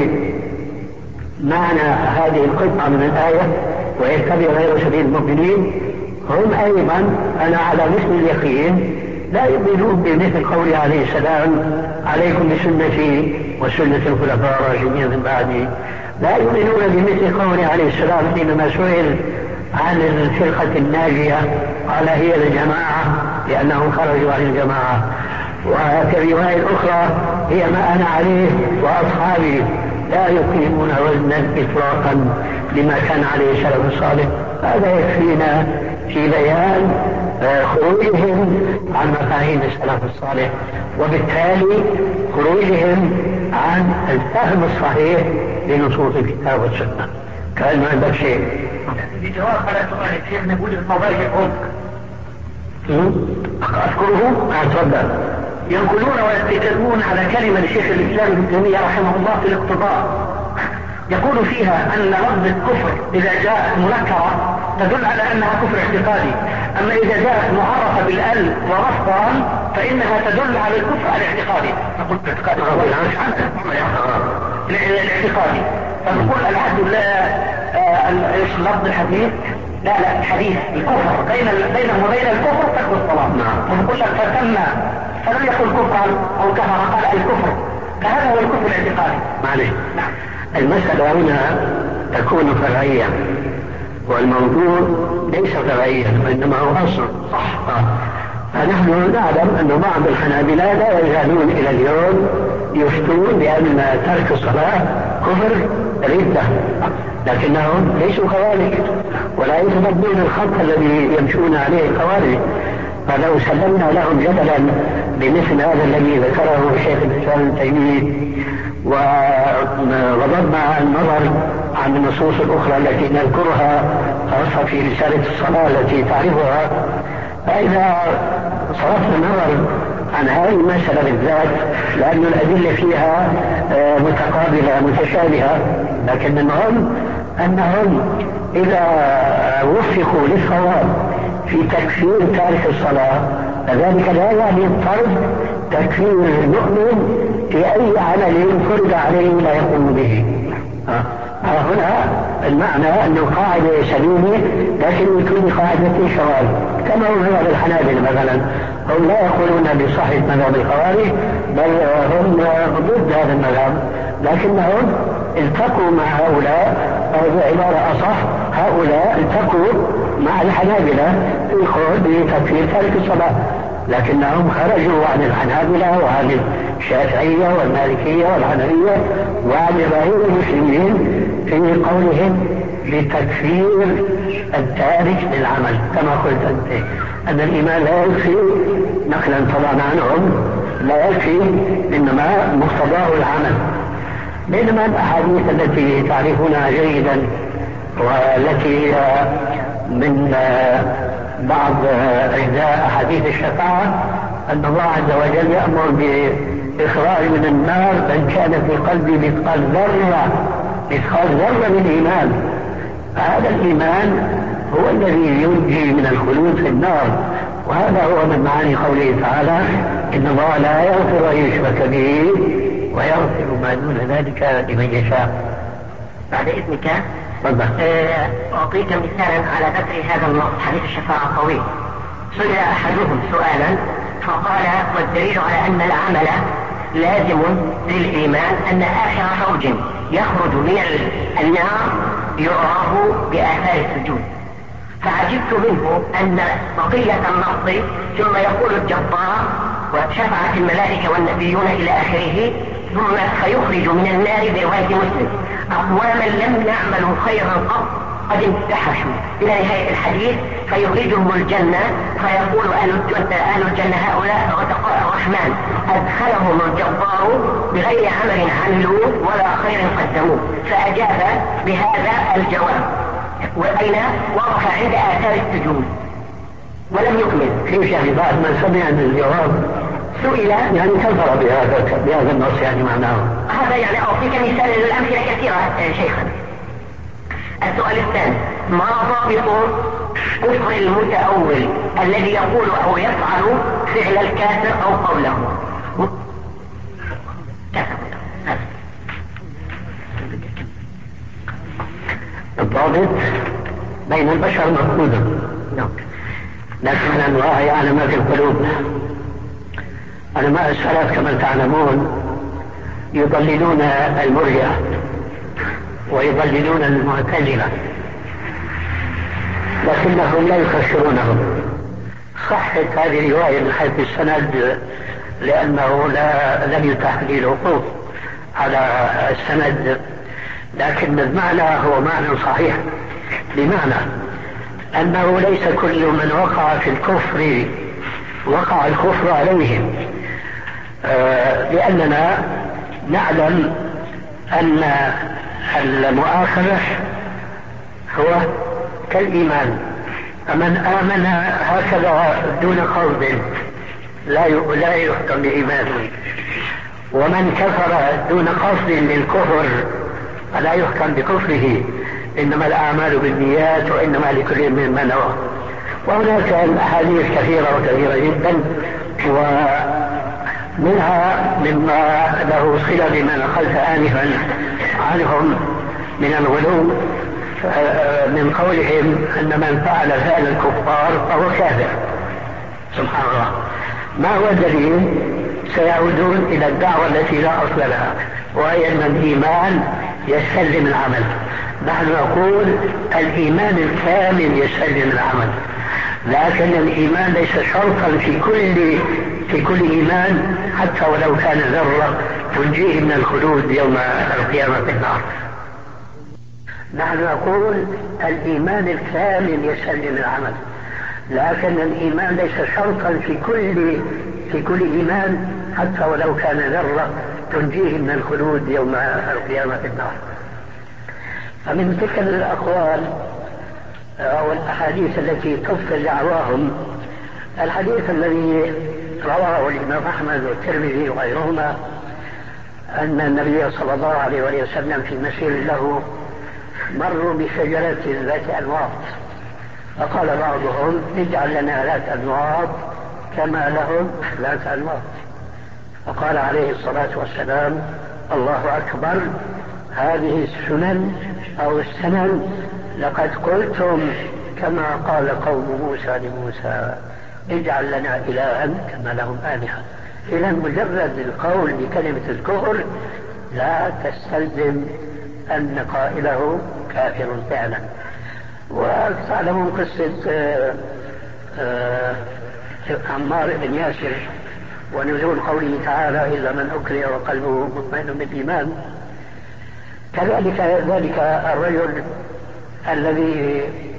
[SPEAKER 2] بمعنى هذه القطعة من الآية ويتبع غير سبيل المؤمنين، هم أيضا أنا على مثل اليقين لا يؤمنون بمثل قوله عليه السلام: عليكم بسنتي وسنة الخلفاء الراشدين من بعدي. لا يؤمنون بمثل قوله عليه السلام حينما سئل عن الفرقة الناجية قال: هي الجماعة، لأنهم خرجوا عن الجماعة. وفي الرواية الأخرى: هي ما أنا عليه وأصحابي. لا يقيمون وزنا إطلاقا لما كان عليه السلف الصالح. هذا يكفينا في بيان خروجهم عن مفاهيم السلف الصالح، وبالتالي خروجهم عن الفهم الصحيح لنصوص الكتاب والسنة. كأن ما عندك شيء.
[SPEAKER 3] في جواب على سؤال الشيخ نقول المضايق هم
[SPEAKER 2] أذكره؟ أتفضل.
[SPEAKER 3] ينقلون ويتكلمون على كلمة لشيخ الإسلام ابن تيمية رحمه الله في الاقتضاء، يقول فيها أن لفظ الكفر إذا جاءت منكرة تدل على أنها كفر اعتقادي، أما إذا جاءت معرفة بالأل ورفضا فإنها تدل على الكفر الاعتقادي. نقول الاعتقادي الاعتقادي، فنقول العهد ايش لفظ الحديث؟ لا الحديث الكفر بينه وبين الكفر ترك الصلاة. ونقول لك فلم يقل كفرا أو كفر، قال الكفر، فهذا هو الكفر الاعتقادي.
[SPEAKER 2] معلش. المسألة هنا تكون فرعية، والموضوع ليس فرعيا وإنما هو أصل. صح. فنحن نعلم أن بعض الحنابلة لا يزالون إلى اليوم يفتون بأن ترك الصلاة كفر ردة، لكنهم ليسوا خوارج ولا يتبدون الخط الذي يمشون عليه الخوارج. فلو سلمنا لهم جدلا بمثل هذا الذي ذكره الشيخ الإسلام ابن تيمية وغضبنا النظر عن النصوص الأخرى التي نذكرها خاصة في رسالة الصلاة التي تعرفها، فإذا صرفنا النظر عن هذه المسألة بالذات لأن الأدلة فيها متقابلة متشابهة، لكن المهم أنهم إذا وفقوا للصواب في تكفير تارك الصلاة فذلك لا يعني الطرد تكفير المؤمن في أي عمل فرض عليه لا يقوم به. هنا المعنى أنه قاعدة سليمة لكن يكون قاعدة شواذ، كما هو مذهب الحنابلة مثلا، هم لا يقولون بصحة مذهب الخوارج بل هم ضد هذا المذهب، لكنهم التقوا مع هؤلاء، أو بعبارة أصح هؤلاء التقوا مع الحنابلة في القول بتكفير تارك الصلاة، لكنهم خرجوا عن الحنابلة وعن الشافعية والمالكية والحنفية وعن جماهير المسلمين في قولهم بتكفير التارك للعمل، كما قلت أنت أن الإيمان لا يكفي نقلا طبعا عنهم، لا يكفي إنما مقتضاه العمل. بينما الأحاديث التي تعرفونها جيدا والتي من بعض أجزاء أحاديث الشفاعة أن الله عز وجل يأمر بإخراج من النار من كان في قلبه مثقال ذرة من إيمان، هذا الإيمان هو الذي ينجي من الخلود في النار، وهذا هو من معاني قوله تعالى إن الله لا يغفر أن يشرك به ويغفر ما دون ذلك لمن يشاء.
[SPEAKER 3] بعد إذنك أعطيك مثالا على ذكر هذا النص حديث الشفاعة طويل. سئل أحدهم سؤالا فقال والدليل على أن العمل لازم للإيمان أن آخر فوج يخرج من النار يعرف بآثار السجود، فعجبت منه أن بقية النص ثم يقول الجبار وشفعت الملائكة والنبيون إلى آخره ثم فيخرج من النار برواية مسلم أقواما لم يعملوا خيرا قط قد انتحشوا إلى نهاية الحديث فيخرجهم الجنة فيقول أهل الجنة هؤلاء غتقاء الرحمن أدخلهم الجبار بغير عمل عملوه ولا خير قدموه، فأجاب بهذا الجواب وأين وقف عند آثار السجود ولم يكمل.
[SPEAKER 2] كيف يعني بعد ما سمع الجواب
[SPEAKER 3] سئل
[SPEAKER 2] يعني كفر بهذا النص، يعني معناه
[SPEAKER 3] هذا يعني أعطيك مثال للأمثلة كثيرة شيخا. السؤال الثاني ما ضابط كفر المتأول الذي يقول أو يفعل فعل الكافر أو قوله؟
[SPEAKER 2] الضابط بين البشر مفقود، لكن الله يعلم ما في القلوب. علماء السلف كما تعلمون يضللون المرجئة ويضللون المعتزلة لكنهم لا يكفرونهم. صحت هذه الرواية من حيث السند لأنه لم يتاح لي الوقوف على السند، لكن المعنى هو معنى صحيح، بمعنى أنه ليس كل من وقع في الكفر وقع الكفر عليهم، لأننا نعلم أن المؤاخذة هو كالإيمان، فمن آمن هكذا دون قصد لا يحكم بإيمانه، ومن كفر دون قصد للكفر فلا يحكم بكفره، إنما الأعمال بالنيات وإنما لكل ما نوى. وهناك أحاديث كثيرة جدا، ومنها مما له صلة بما نقلت آنفا عنهم من الغلو، من قولهم أن من فعل فعل الكفار فهو كافر. سبحان الله، ما هو الدليل؟ سيعودون إلى الدعوة التي لا أصل لها، وهي أن الإيمان يستلزم العمل. نحن نقول الإيمان الكامل يستلزم العمل، لكن الإيمان ليس شرطا في كل إيمان، حتى ولو كان ذرة تنجيه من الخلود يوم القيامة في النار. نحن نقول الإيمان الكامل يستلزم العمل، لكن الإيمان ليس شرطا في كل إيمان، حتى ولو كان ذرة تنجيه من الخلود يوم القيامة في النار. فمن تلك الأقوال أو الأحاديث التي تبطل دعواهم الحديث الذي رواه الإمام أحمد والترمذي وغيرهما، أن النبي صلى الله عليه وسلم في مسير له مروا بشجرة ذات أنواط، فقال بعضهم اجعل لنا ذات أنواط كما لهم ذات أنواط، فقال عليه الصلاة والسلام الله أكبر، هذه السنن أو السنن لقد قلتم كما قال قوم موسى لموسى اجعل لنا إلها كما لهم آلهة. إذا مجرد القول بكلمة الكفر لا تستلزم أن قائله كافر فعلا. وتعلمون قصة عمار بن ياسر ونزول قوله تعالى إلا من أكره وقلبه مطمئن بالإيمان. كذلك ذلك الرجل الذي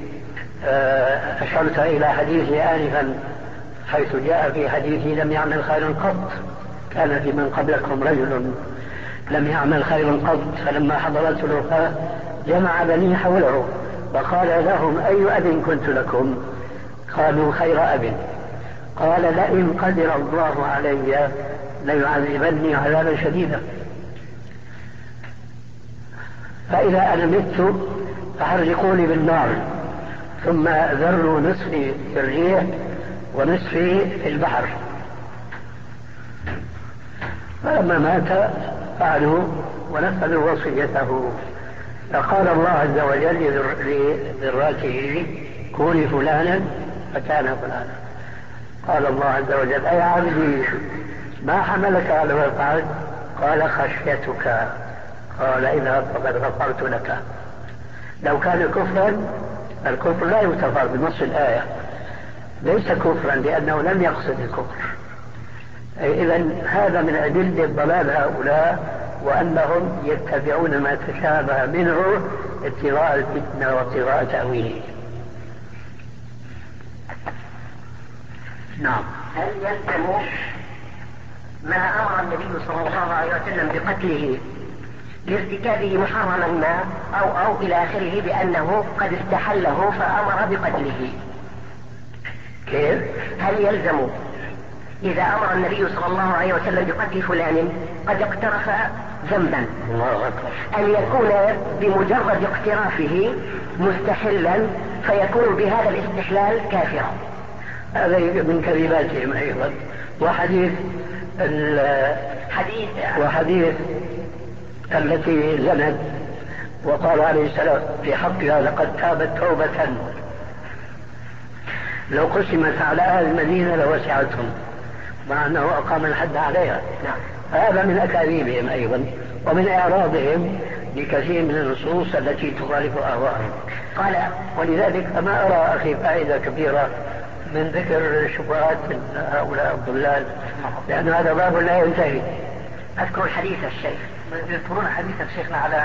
[SPEAKER 2] أشرت إلى حديثه آنفا، حيث جاء في حديثه لم يعمل خيرا قط، كان في من قبلكم رجل لم يعمل خيرا قط، فلما حضرته الوفاة جمع بني حوله وقال لهم أي أب كنت لكم؟ قالوا خير أب. قال لئن قدر الله علي ليعذبني عذابا شديدا، فإذا أنا مت فحرقوني بالنار ثم ذروا نصفي في الريح ونصفي في البحر. فلما مات فعلوا ونفذوا وصيته، فقال الله عز وجل لذراته كوني فلانا فكان فلانا. قال الله عز وجل أي عبدي ما حملك على ما فعلت؟ قال خشيتك. قال اذهب فقد غفرت لك. لو كان كفرا الكفر لا يغتفر بنص الآية، ليس كفرا لأنه لم يقصد الكفر. إذن هذا من أدلة ضلال هؤلاء، وأنهم يتبعون ما تشابه منه ابتغاء الفتنة وابتغاء تأويله.
[SPEAKER 3] نعم. هل يلزم ما أمر النبي صلى الله عليه وسلم بقتله لارتكابه محرما ما أو إلى آخره بأنه قد استحله فأمر بقتله؟
[SPEAKER 2] كيف؟
[SPEAKER 3] هل يلزم إذا أمر النبي صلى الله عليه وسلم بقتل فلان قد اقترف ذنبا أن يكون بمجرد اقترافه مستحلا فيكون بهذا الاستحلال كافرا؟
[SPEAKER 2] هذا من كذباتهم أيضا. وحديث التي زنت وقال عليه السلام في حقها لقد تابت توبة لو قسمت على أهل المدينة لوسعتهم، مع أنه أقام الحد عليها. هذا من أكاذيبهم أيضا ومن إعراضهم لكثير من النصوص التي تخالف أهواءهم.
[SPEAKER 3] قال
[SPEAKER 2] ولذلك فما أرى أخي فائدة كبيرة من ذكر شبهات هؤلاء الضلال، لأن هذا باب لا ينتهي.
[SPEAKER 3] أذكر حديث الشيخ، يذكرون حديث الشيخنا على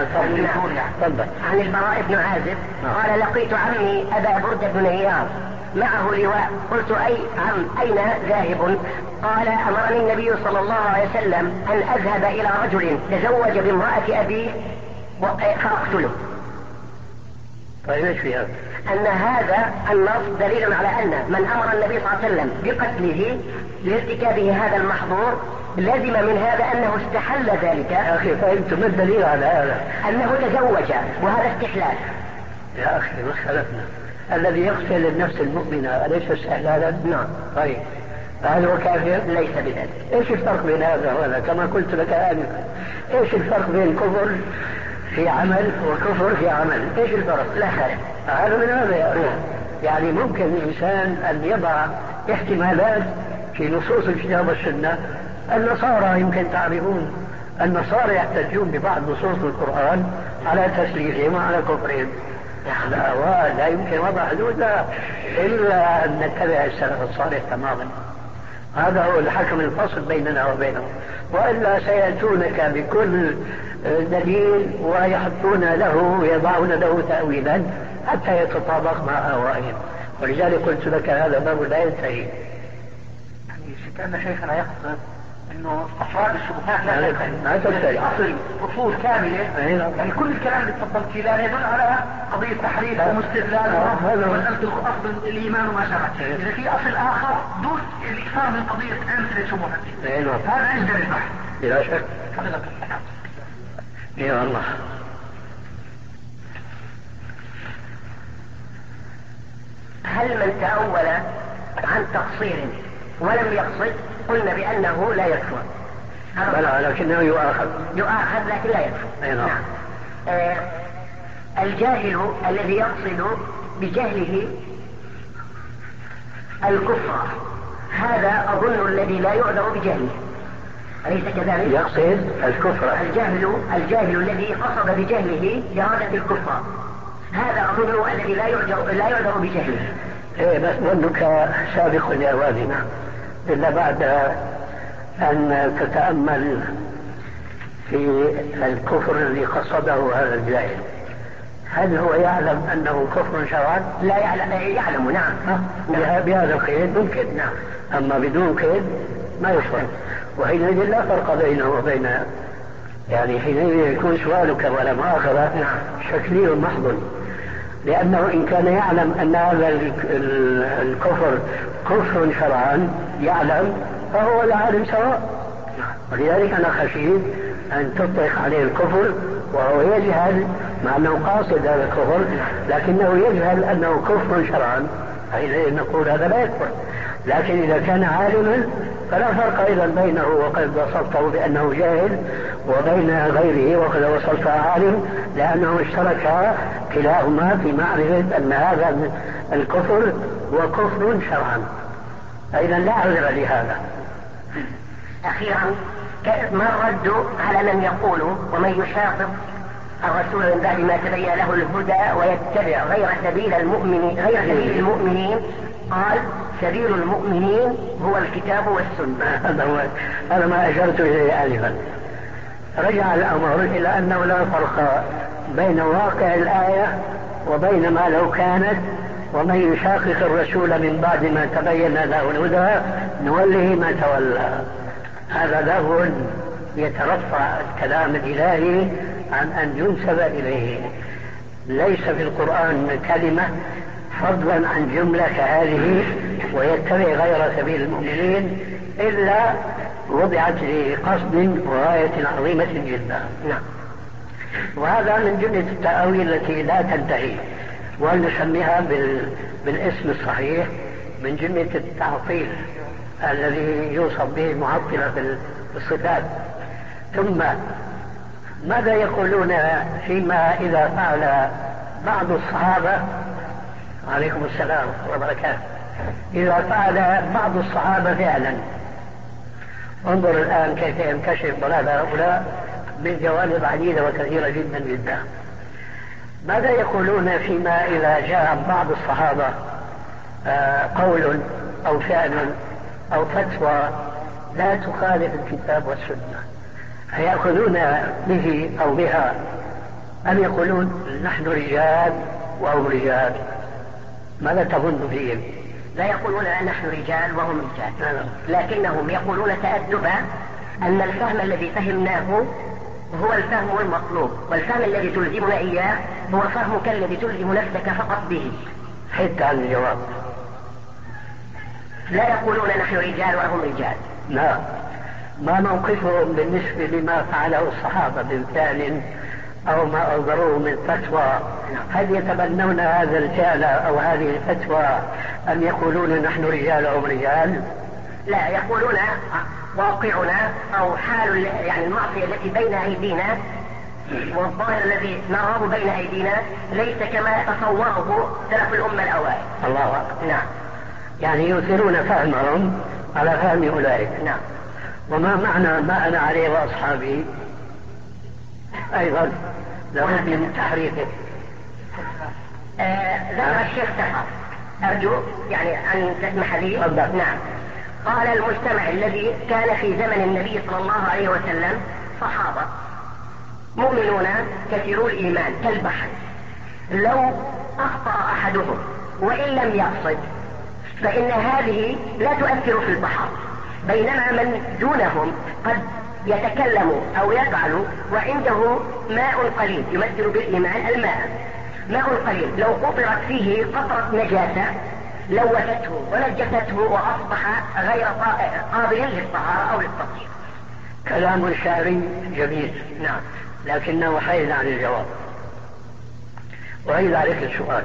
[SPEAKER 3] عن البراء بن عازب قال لقيت عمي أبا بردة بن عياض معه لواء، قلت أي عم أين ذاهب؟ قال أمرني النبي صلى الله عليه وسلم أن أذهب إلى رجل تزوج بامرأة أبي فأقتله.
[SPEAKER 2] طيب ايش فيها؟
[SPEAKER 1] أن هذا النص دليل على أن من أمر النبي صلى الله عليه وسلم بقتله لارتكابه هذا المحظور لازم من هذا أنه استحل ذلك.
[SPEAKER 2] يا أخي فهمت ما الدليل على هذا؟
[SPEAKER 1] أنه تزوج وهذا استحلال.
[SPEAKER 2] يا أخي ما اختلفنا. الذي يقتل النفس المؤمنة أليس استحلالا؟
[SPEAKER 1] نعم.
[SPEAKER 2] طيب هل هو كافر؟
[SPEAKER 1] ليس بذلك.
[SPEAKER 2] ايش الفرق بين هذا وهذا؟ كما قلت لك آنفا، ايش الفرق بين كفر في عمل وكفر في عمل؟ ايش الفرق؟
[SPEAKER 1] لا فرق.
[SPEAKER 2] هذا من هذا يا أخي. يعني ممكن الإنسان أن يضع احتمالات في نصوص الكتاب والسنة. النصارى يمكن تعرفون النصارى يحتجون ببعض نصوص القرآن على تسليمهم وعلى كفرهم. لا يمكن وضع حدود إلا أن نتبع السلف الصالح تماما. هذا هو الحكم الفصل بيننا وبينهم، وإلا سيأتونك بكل دليل ويحطون له ويضعون له تأويلا حتى يتطابق مع أهوائهم. ولذلك قلت لك هذا باب لا ينتهي.
[SPEAKER 3] يعني كأن شيخنا يقصد انه استحراج الشبهات
[SPEAKER 2] لا تنتهي
[SPEAKER 3] اصل اصول كامله. يعني كل الكلام اللي تفضلت فيه لا يدل على قضيه تحريف واستدلال ومساله اصل الايمان وما شابه. اذا في اصل اخر دون الاكثار من قضيه امثله شبهات هذا يلزم البحث
[SPEAKER 2] بلا شك. يا الله.
[SPEAKER 1] هل من تأول عن تقصير ولم يقصد قلنا بأنه لا يكفر؟
[SPEAKER 2] بلى لكنه يؤاخذ
[SPEAKER 1] لكن لا يكفر. نعم. الجاهل الذي يقصد بجهله الكفر هذا أظن الذي لا يعذر بجهله، أليس كذلك؟
[SPEAKER 2] يقصد الكفر.
[SPEAKER 1] الجاهل الذي قصد بجهله إرادة الكفر هذا أظن الذي لا يعذر بجهله.
[SPEAKER 2] إيه بس ظنك سابق يا والدنا إلا بعد أن تتأمل في الكفر الذي قصده هذا الجاهل. هل هو يعلم أنه كفر شرعا؟
[SPEAKER 1] لا يعلم. نعم.
[SPEAKER 2] بهذا القيد ممكن.
[SPEAKER 1] نعم.
[SPEAKER 2] أما بدون قيد ما يفهم. وحينئذ لا فرق بينه وبين يعني حينئذ يكون سؤالك ولا مؤاخذة شكلي محض، لأنه إن كان يعلم أن هذا الكفر كفر شرعا يعلم فهو العالم سواء. ولذلك أنا خشيت أن تطلق عليه الكفر وهو يجهل مع أنه قاصد هذا الكفر لكنه يجهل أنه كفر شرعا، حينئذ نقول هذا لا يكفر. لكن إذا كان عالما فلا فرق أيضا بينه وقد وصفته بأنه جاهل وبين غيره وقد وصفه عالم، لأنه اشترك كلاهما في معرفة أن هذا الكفر وكفر شرعا. أيضا لا عذر لهذا.
[SPEAKER 1] أخيرا ما الرد على من يقول ومن يشاقق الرسول من بعد ما تبين له الهدى ويتبع غير سبيل المؤمنين قال سبيل المؤمنين هو الكتاب والسنة.
[SPEAKER 2] هذا ما أشرت إليه آنفا. رجع الأمر إلى أنه لا فرق بين واقع الآية وبين ما لو كانت ومن يشاقق الرسول من بعد ما تبين له الهدى نوله ما تولى. هذا له يترفع الكلام الإلهي عن أن ينسب إليه. ليس في القرآن كلمة فضلا عن جملة كهذه ويتبع غير سبيل المؤمنين إلا وضعت لقصد وغاية عظيمة جدا.
[SPEAKER 1] نعم.
[SPEAKER 2] وهذا من جملة التأويل التي لا تنتهي ونسميها بالاسم الصحيح من جملة التعطيل الذي يوصف به المعطلة في الصفات. ثم ماذا يقولون فيما إذا فعل بعض الصحابة عليكم السلام وبركاته إذا فعل بعض الصحابة فعلا؟ انظر الآن كيف ينكشف ضلال هؤلاء من جوانب عديدة وكثيرة جدا جدا. ماذا يقولون فيما إذا جاء بعض الصحابة قول أو فعل أو فتوى لا تخالف الكتاب والسنة، هيأخذون به أو بها أم يقولون نحن رجال وهم رجال؟ ماذا تظن فيهم؟
[SPEAKER 1] لا يقولون نحن رجال وهم رجال، لكنهم يقولون تأدبا أن الفهم الذي فهمناه
[SPEAKER 3] هو الفهم المطلوب، والفهم الذي تلزمنا إياه هو فهمك الذي تلزم نفسك فقط به.
[SPEAKER 2] حتى عن الجواب.
[SPEAKER 3] لا يقولون نحن رجال وهم رجال.
[SPEAKER 2] لا، ما موقفهم بالنسبة لما فعله الصحابة من فعل أو ما أصدروه من فتوى؟ هل يتبنون هذا الفعل أو هذه الفتوى أم يقولون نحن رجال أو رجال؟
[SPEAKER 3] لا، يقولون واقعنا أو حال يعني المعصية التي بين أيدينا والظاهر الذي نراه بين أيدينا ليس كما تصوره سلف الأمة الأوائل.
[SPEAKER 2] الله أكبر.
[SPEAKER 3] نعم.
[SPEAKER 2] يعني يؤثرون فهمهم على فهم أولئك.
[SPEAKER 3] نعم.
[SPEAKER 2] وما معنى ما أنا عليه وأصحابي أيضا لابد من تحريفه.
[SPEAKER 3] ذكر الشيخ سحر، أرجو يعني أن تسمح لي. نعم. قال المجتمع الذي كان في زمن النبي صلى الله عليه وسلم صحابة مؤمنون كثيرو الإيمان كالبحر، لو أخطأ أحدهم وإن لم يقصد فإن هذه لا تؤثر في البحر، بينما من دونهم قد يتكلم أو يفعل وعنده ماء قليل يمثل بالإيمان الماء، ماء قليل لو قطرت فيه قطرة نجاسة لوثته ونجسته وأصبح غير قابل للطهارة أو للتطهير.
[SPEAKER 2] كلام شعري جميل.
[SPEAKER 3] نعم.
[SPEAKER 2] لكنه حيز عن الجواب. وإذا عليك السؤال،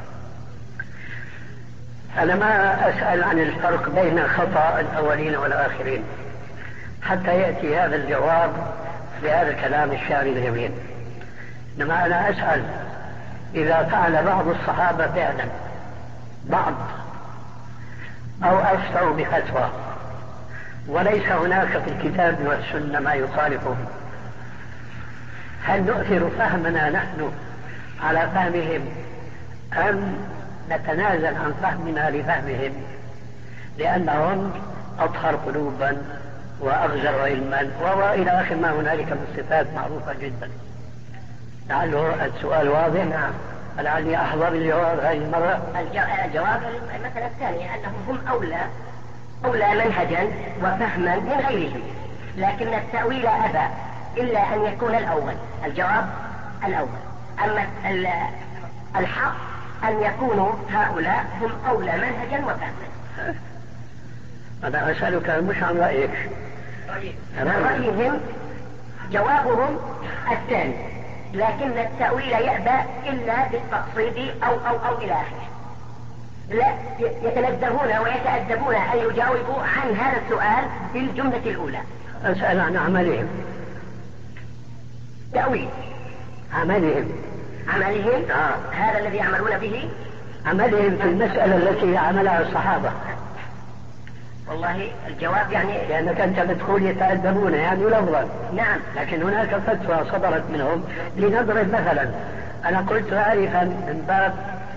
[SPEAKER 2] أنا ما أسأل عن الفرق بين خطأ الأولين والآخرين حتى يأتي هذا الجواب بهذا الكلام الشعري الجميل، إنما أنا أسأل إذا فعل بعض الصحابة فعلا بعض أو أفتوا بفتوى وليس هناك في الكتاب والسنة ما يخالفه، هل نؤثر فهمنا نحن على فهمهم أم نتنازل عن فهمنا لفهمهم لأنهم أطهر قلوبا وأغزر علما وإلى آخر ما هنالك من صفات معروفة جدا؟ لعله السؤال واضح.
[SPEAKER 3] نعم.
[SPEAKER 2] لعلي أحضر الجواب هذه المرة.
[SPEAKER 3] الجواب المسألة الثانية أنهم هم أولى منهجا وفهما من غيرهم، لكن التأويل أبى إلا أن يكون الأول. الجواب الأول. أما الحق أن يكونوا هؤلاء هم أولى منهجا وفهما.
[SPEAKER 2] أنا أسألك مش عن رأيك.
[SPEAKER 3] رأيهم جوابهم الثاني، لكن التأويل يأبى إلا بالتقصيد أو إلى آخره. لا يتنزهون ويتأدبون أن يجاوبوا عن هذا السؤال بالجملة الأولى.
[SPEAKER 2] أسأل عن عملهم.
[SPEAKER 3] تأويل
[SPEAKER 2] عملهم.
[SPEAKER 3] هذا الذي يعملون به.
[SPEAKER 2] عملهم في المسألة التي عملها الصحابة.
[SPEAKER 3] والله الجواب يعني
[SPEAKER 2] لأنك أنت بتقول يتأدبون يعني لفظا.
[SPEAKER 3] نعم.
[SPEAKER 2] لكن هناك فتوى صدرت منهم. لنضرب مثلا، أنا قلت عارفا من باب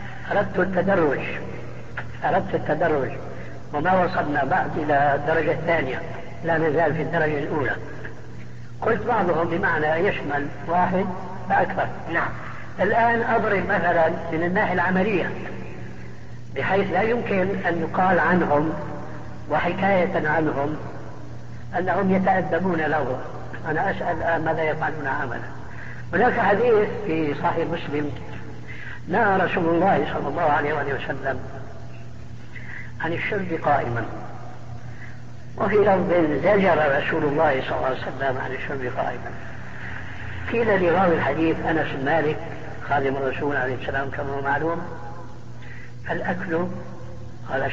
[SPEAKER 2] أردت التدرج وما وصلنا بعد إلى الدرجة الثانية، لا نزال في الدرجة الأولى. قلت بعضهم بمعنى يشمل واحد فأكثر.
[SPEAKER 3] نعم.
[SPEAKER 2] الآن أضرب مثلا من الناحية العملية بحيث لا يمكن أن يقال عنهم وحكاية عنهم أنهم يتأدبون له. أنا أسأل الآن ماذا يفعلون عملا. هناك حديث في صحيح مسلم نهى رسول الله صلى الله عليه وسلم عن الشرب قائما، وفي لفظ زجر رسول الله صلى الله عليه وسلم عن الشرب قائما. قيل لراوي الحديث أنس بن مالك خادم الرسول عليه السلام كما هو معلوم: الأكل قال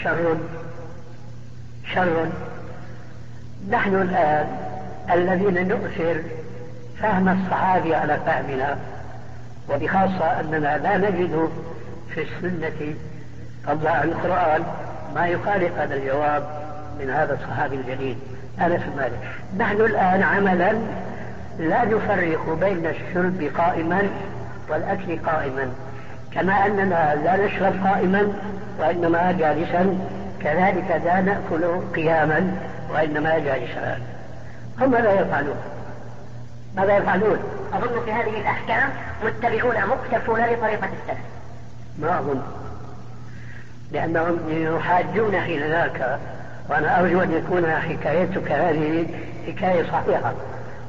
[SPEAKER 2] شر. نحن الآن الذين نؤثر فهم الصحابة على فهمنا، وبخاصة أننا لا نجد في السنة قبل القرآن ما يخالف هذا الجواب من هذا الصحابي الجليل أنس بن مالك. نحن الآن عملا لا نفرق بين الشرب قائما والأكل قائما، كما أننا لا نشرب قائما وإنما جالسا، كذلك لا نأكل قياما وإنما جالسا. هم ماذا يفعلون؟
[SPEAKER 3] أظن في هذه الأحكام متبعون مقتفون لطريقة السلف.
[SPEAKER 2] ما أظن، لأنهم يحاجون حين ذاك، وأنا أرجو أن يكون حكايتك هذه حكاية صحيحة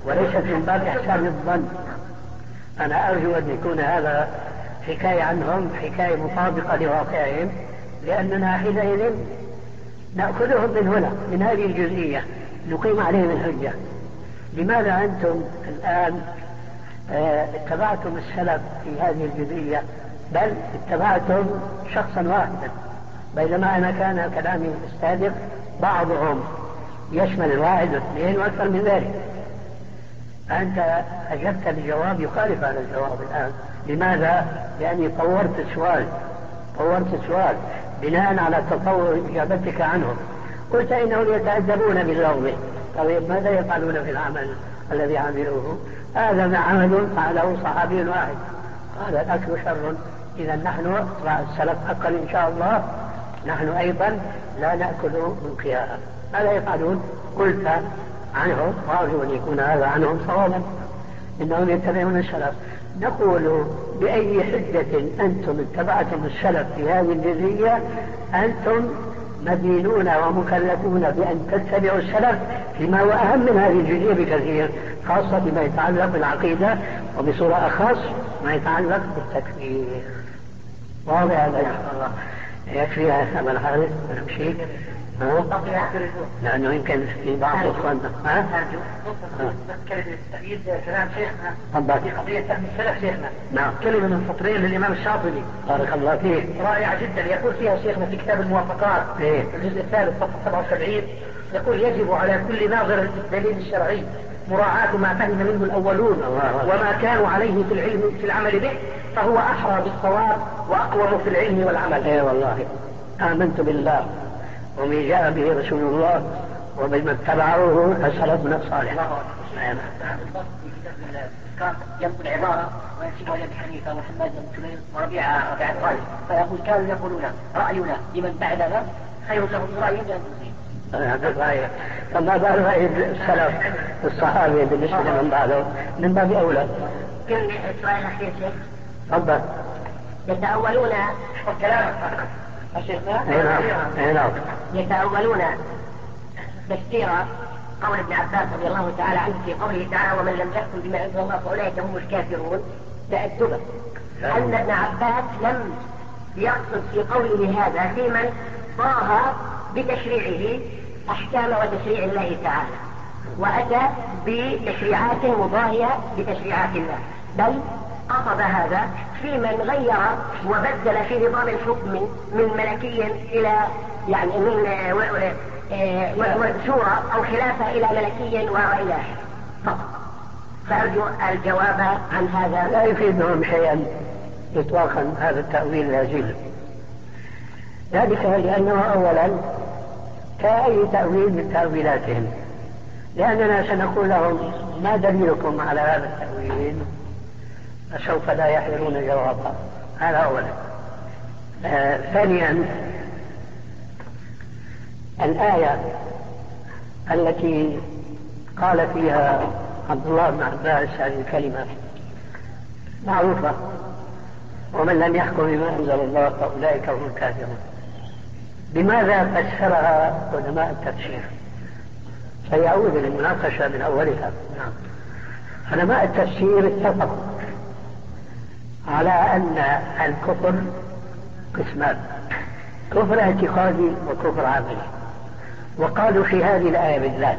[SPEAKER 2] وليست من باب إحسان الظن. أنا أرجو أن يكون هذا حكاية عنهم، حكاية مطابقة لواقعهم، لأننا حينئذ نأخذهم من هنا، من هذه الجزئية، نقيم عليهم الحجة. لماذا أنتم الآن اتبعتم السلف في هذه الجزئية، بل اتبعتم شخصا واحدا، بينما أنا كان كلامي السابق بعضهم يشمل الواحد واثنين وأكثر من ذلك. أنت أجبت بجواب يخالف هذا الجواب الآن. لماذا؟ لأني طورت السؤال بناء على تطور إجابتك عنهم. قلت إنهم يتأدبون باللغو. طيب ماذا يفعلون في العمل الذي عملوه؟ هذا ما عمل فعله صحابي واحد، قال الأكل شر. إذا نحن مع السلف حقا إن شاء الله نحن أيضا لا نأكل من قياها. ماذا يفعلون؟ قلت عنهم، وأرجو أن يكون هذا عنهم صوابا، إنهم يتبعون السلف. نقول بأي حجة أنتم اتبعتم السلف في هذه الجزئية؟ أنتم مدينون ومكلفون بأن تتبعوا السلف فيما هو أهم من هذه الجزئية بكثير، خاصة بما يتعلق بالعقيدة، وبصورة أخص ما يتعلق بالتكفير. واضح هذا إن شاء الله؟ يكفي يا أبا الحارث نمشي، لأنه يمكن في بعض إخواننا
[SPEAKER 3] كلمة التأييد كلام شيخنا في قضية فهم السلف شيخنا.
[SPEAKER 2] نعم.
[SPEAKER 3] كلمة من سطرين للإمام الشاطبي
[SPEAKER 2] بارك الله فيه،
[SPEAKER 3] رائع جدا، يقول فيها شيخنا في كتاب الموافقات الجزء الثالث صفحة 77، يقول يجب على كل ناظر للدليل الشرعي مراعاة ما فهم منه الأولون وما كانوا عليه في العلم في العمل به، فهو أحرى بالصواب وأقوم في العلم والعمل.
[SPEAKER 2] اي والله آمنت بالله وما جاء به رسول الله وبما اتبعوه السلفنا الصالح.
[SPEAKER 3] كان ينقل عبارة وينسبها إلى ابي حنيفة وحماد بن سليم وربيعة الرأي، فيقول كانوا يقولون رأينا لمن بعدنا خير له من رأي
[SPEAKER 2] هذا الرأي. فما بال رأي السلف الصحابة بالنسبة لمن بعدهم من باب أولى.
[SPEAKER 1] كلمة سؤال أخير شيخ.
[SPEAKER 2] تفضل.
[SPEAKER 1] يتأولون
[SPEAKER 3] كلامك
[SPEAKER 1] يتأولون تفسير قول ابن عباس رضي الله تعالى عنه في قوله تعالى ومن لم يحكم بما أنزل الله فأولئك هم الكافرون تأدبا، أن ابن عباس لم يقصد في قوله هذا في من ضاها بتشريعه أحكام وتشريع الله تعالى وأتى بتشريعات مضاهية بتشريعات الله، بل قصد هذا في من غير وبدل في نظام الحكم من ملكي إلى يعني من شورى أو خلافة إلى ملكي وإلى فقط. فأرجو الجواب عن هذا.
[SPEAKER 2] لا يفيدهم شيئا إطلاقا هذا التأويل الهزيل، ذلك لأنه أولا كأي تأويل من تأويلاتهم، لأننا سنقول لهم ما دليلكم على هذا التأويل، فسوف لا يحضرون جوابا. هذا أولا. ثانيا الآية التي قال فيها عبد الله بن عباس هذه الكلمة معروفة ومن لم يحكم بما أنزل الله فأولئك هم الكافرون. بماذا فسرها علماء التفسير؟ سيعود للمناقشة من أولها. علماء التفسير اتفقوا على أن الكفر قسمان، كفر اعتقادي وكفر عملي. وقالوا في هذه الآية بالذات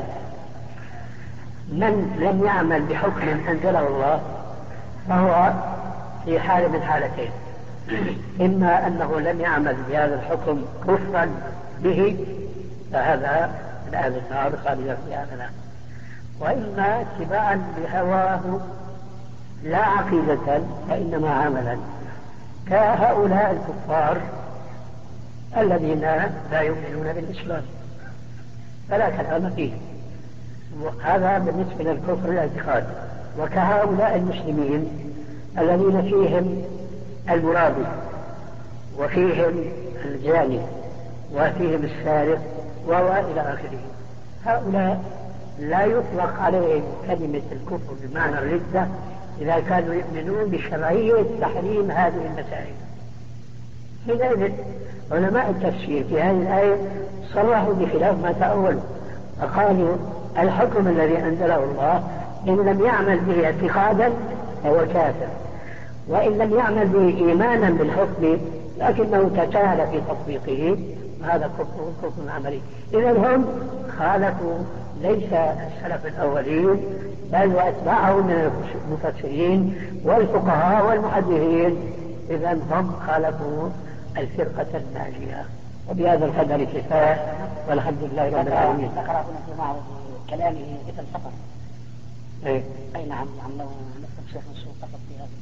[SPEAKER 2] من لم يعمل بحكم أنزله الله فهو في حال من حالتين: إما أنه لم يعمل بهذا الحكم كفرا به فهذا من أهل النار خالدا فيها أبدا، وإما اتباعا بهواه لا عقيدة وإنما عملا، كهؤلاء الكفار الذين لا يؤمنون بالإسلام فلا كلام فيه. هذا بالنسبة للكفر الاعتقاد. وكهؤلاء المسلمين الذين فيهم المرابي وفيهم الجاني وفيهم السارق إلى آخره، هؤلاء لا يطلق عليهم كلمة الكفر بمعنى الردة إذا كانوا يؤمنون بشرعية تحريم هذه المسائل. حينئذ علماء التفسير في هذه الآية صرحوا بخلاف ما تأولوا، فقالوا الحكم الذي أنزله الله إن لم يعمل به اعتقادا فهو كافر، وإن لم يعمل به إيمانا بالحكم لكنه تساهل في تطبيقه هذا كفر عملي. إذا هم خالفوا ليس السلف الأولين بل وأتباعهم من المفسرين والفقهاء والمحدثين، إذا هم خالفوا الفرقة الناجية. وبهذا القدر كفاية والحمد لله رب العالمين.
[SPEAKER 1] ذكر ابن في معرض كلامه مثل السفر. أي نعم لو نسبة الشيخ منصور فقط في هذا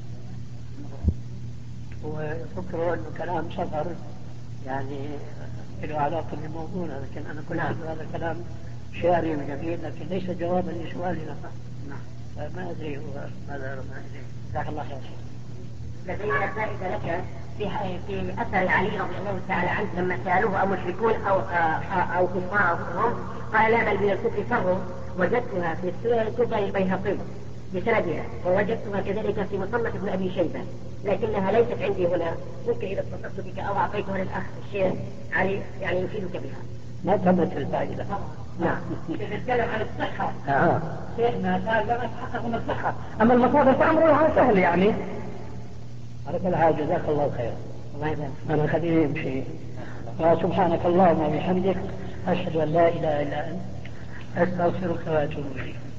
[SPEAKER 2] وفكروا أنه كلام سفر يعني له علاقة بالموضوع، لكن أنا كنت هذا كلام شعري وجميل لكن ليس جوابا لسؤالنا. ما أدري هو ماذا رمى إليه.
[SPEAKER 1] جزاك الله خير. لدينا فائدة لك في أثر علي رضي الله تعالى عنه لما سألوه أمشركون أو كفار هم قال لا، بل من الكفر فروا. وجدتها في السنن الكبرى للبيهقي بسندها، ووجدتها كذلك في مصنف ابن أبي شيبة، لكنها ليست عندي هنا. ممكن إذا اتصلت بك أو أعطيتها للأخ الشيخ علي يعني يفيدك بها.
[SPEAKER 2] ما تمت الفائدة.
[SPEAKER 1] نعم.
[SPEAKER 3] نتكلم عن الصحة.
[SPEAKER 2] شيخنا
[SPEAKER 3] قال لا نتحقق من الصحة،
[SPEAKER 2] أما المصادر فأمرها سهل يعني. على كل حال جزاك الله خير. أنا خليني يمشي. سبحانك اللهم وبحمدك أشهد أن لا إله إلا أنت أستغفرك وأتوب إليك.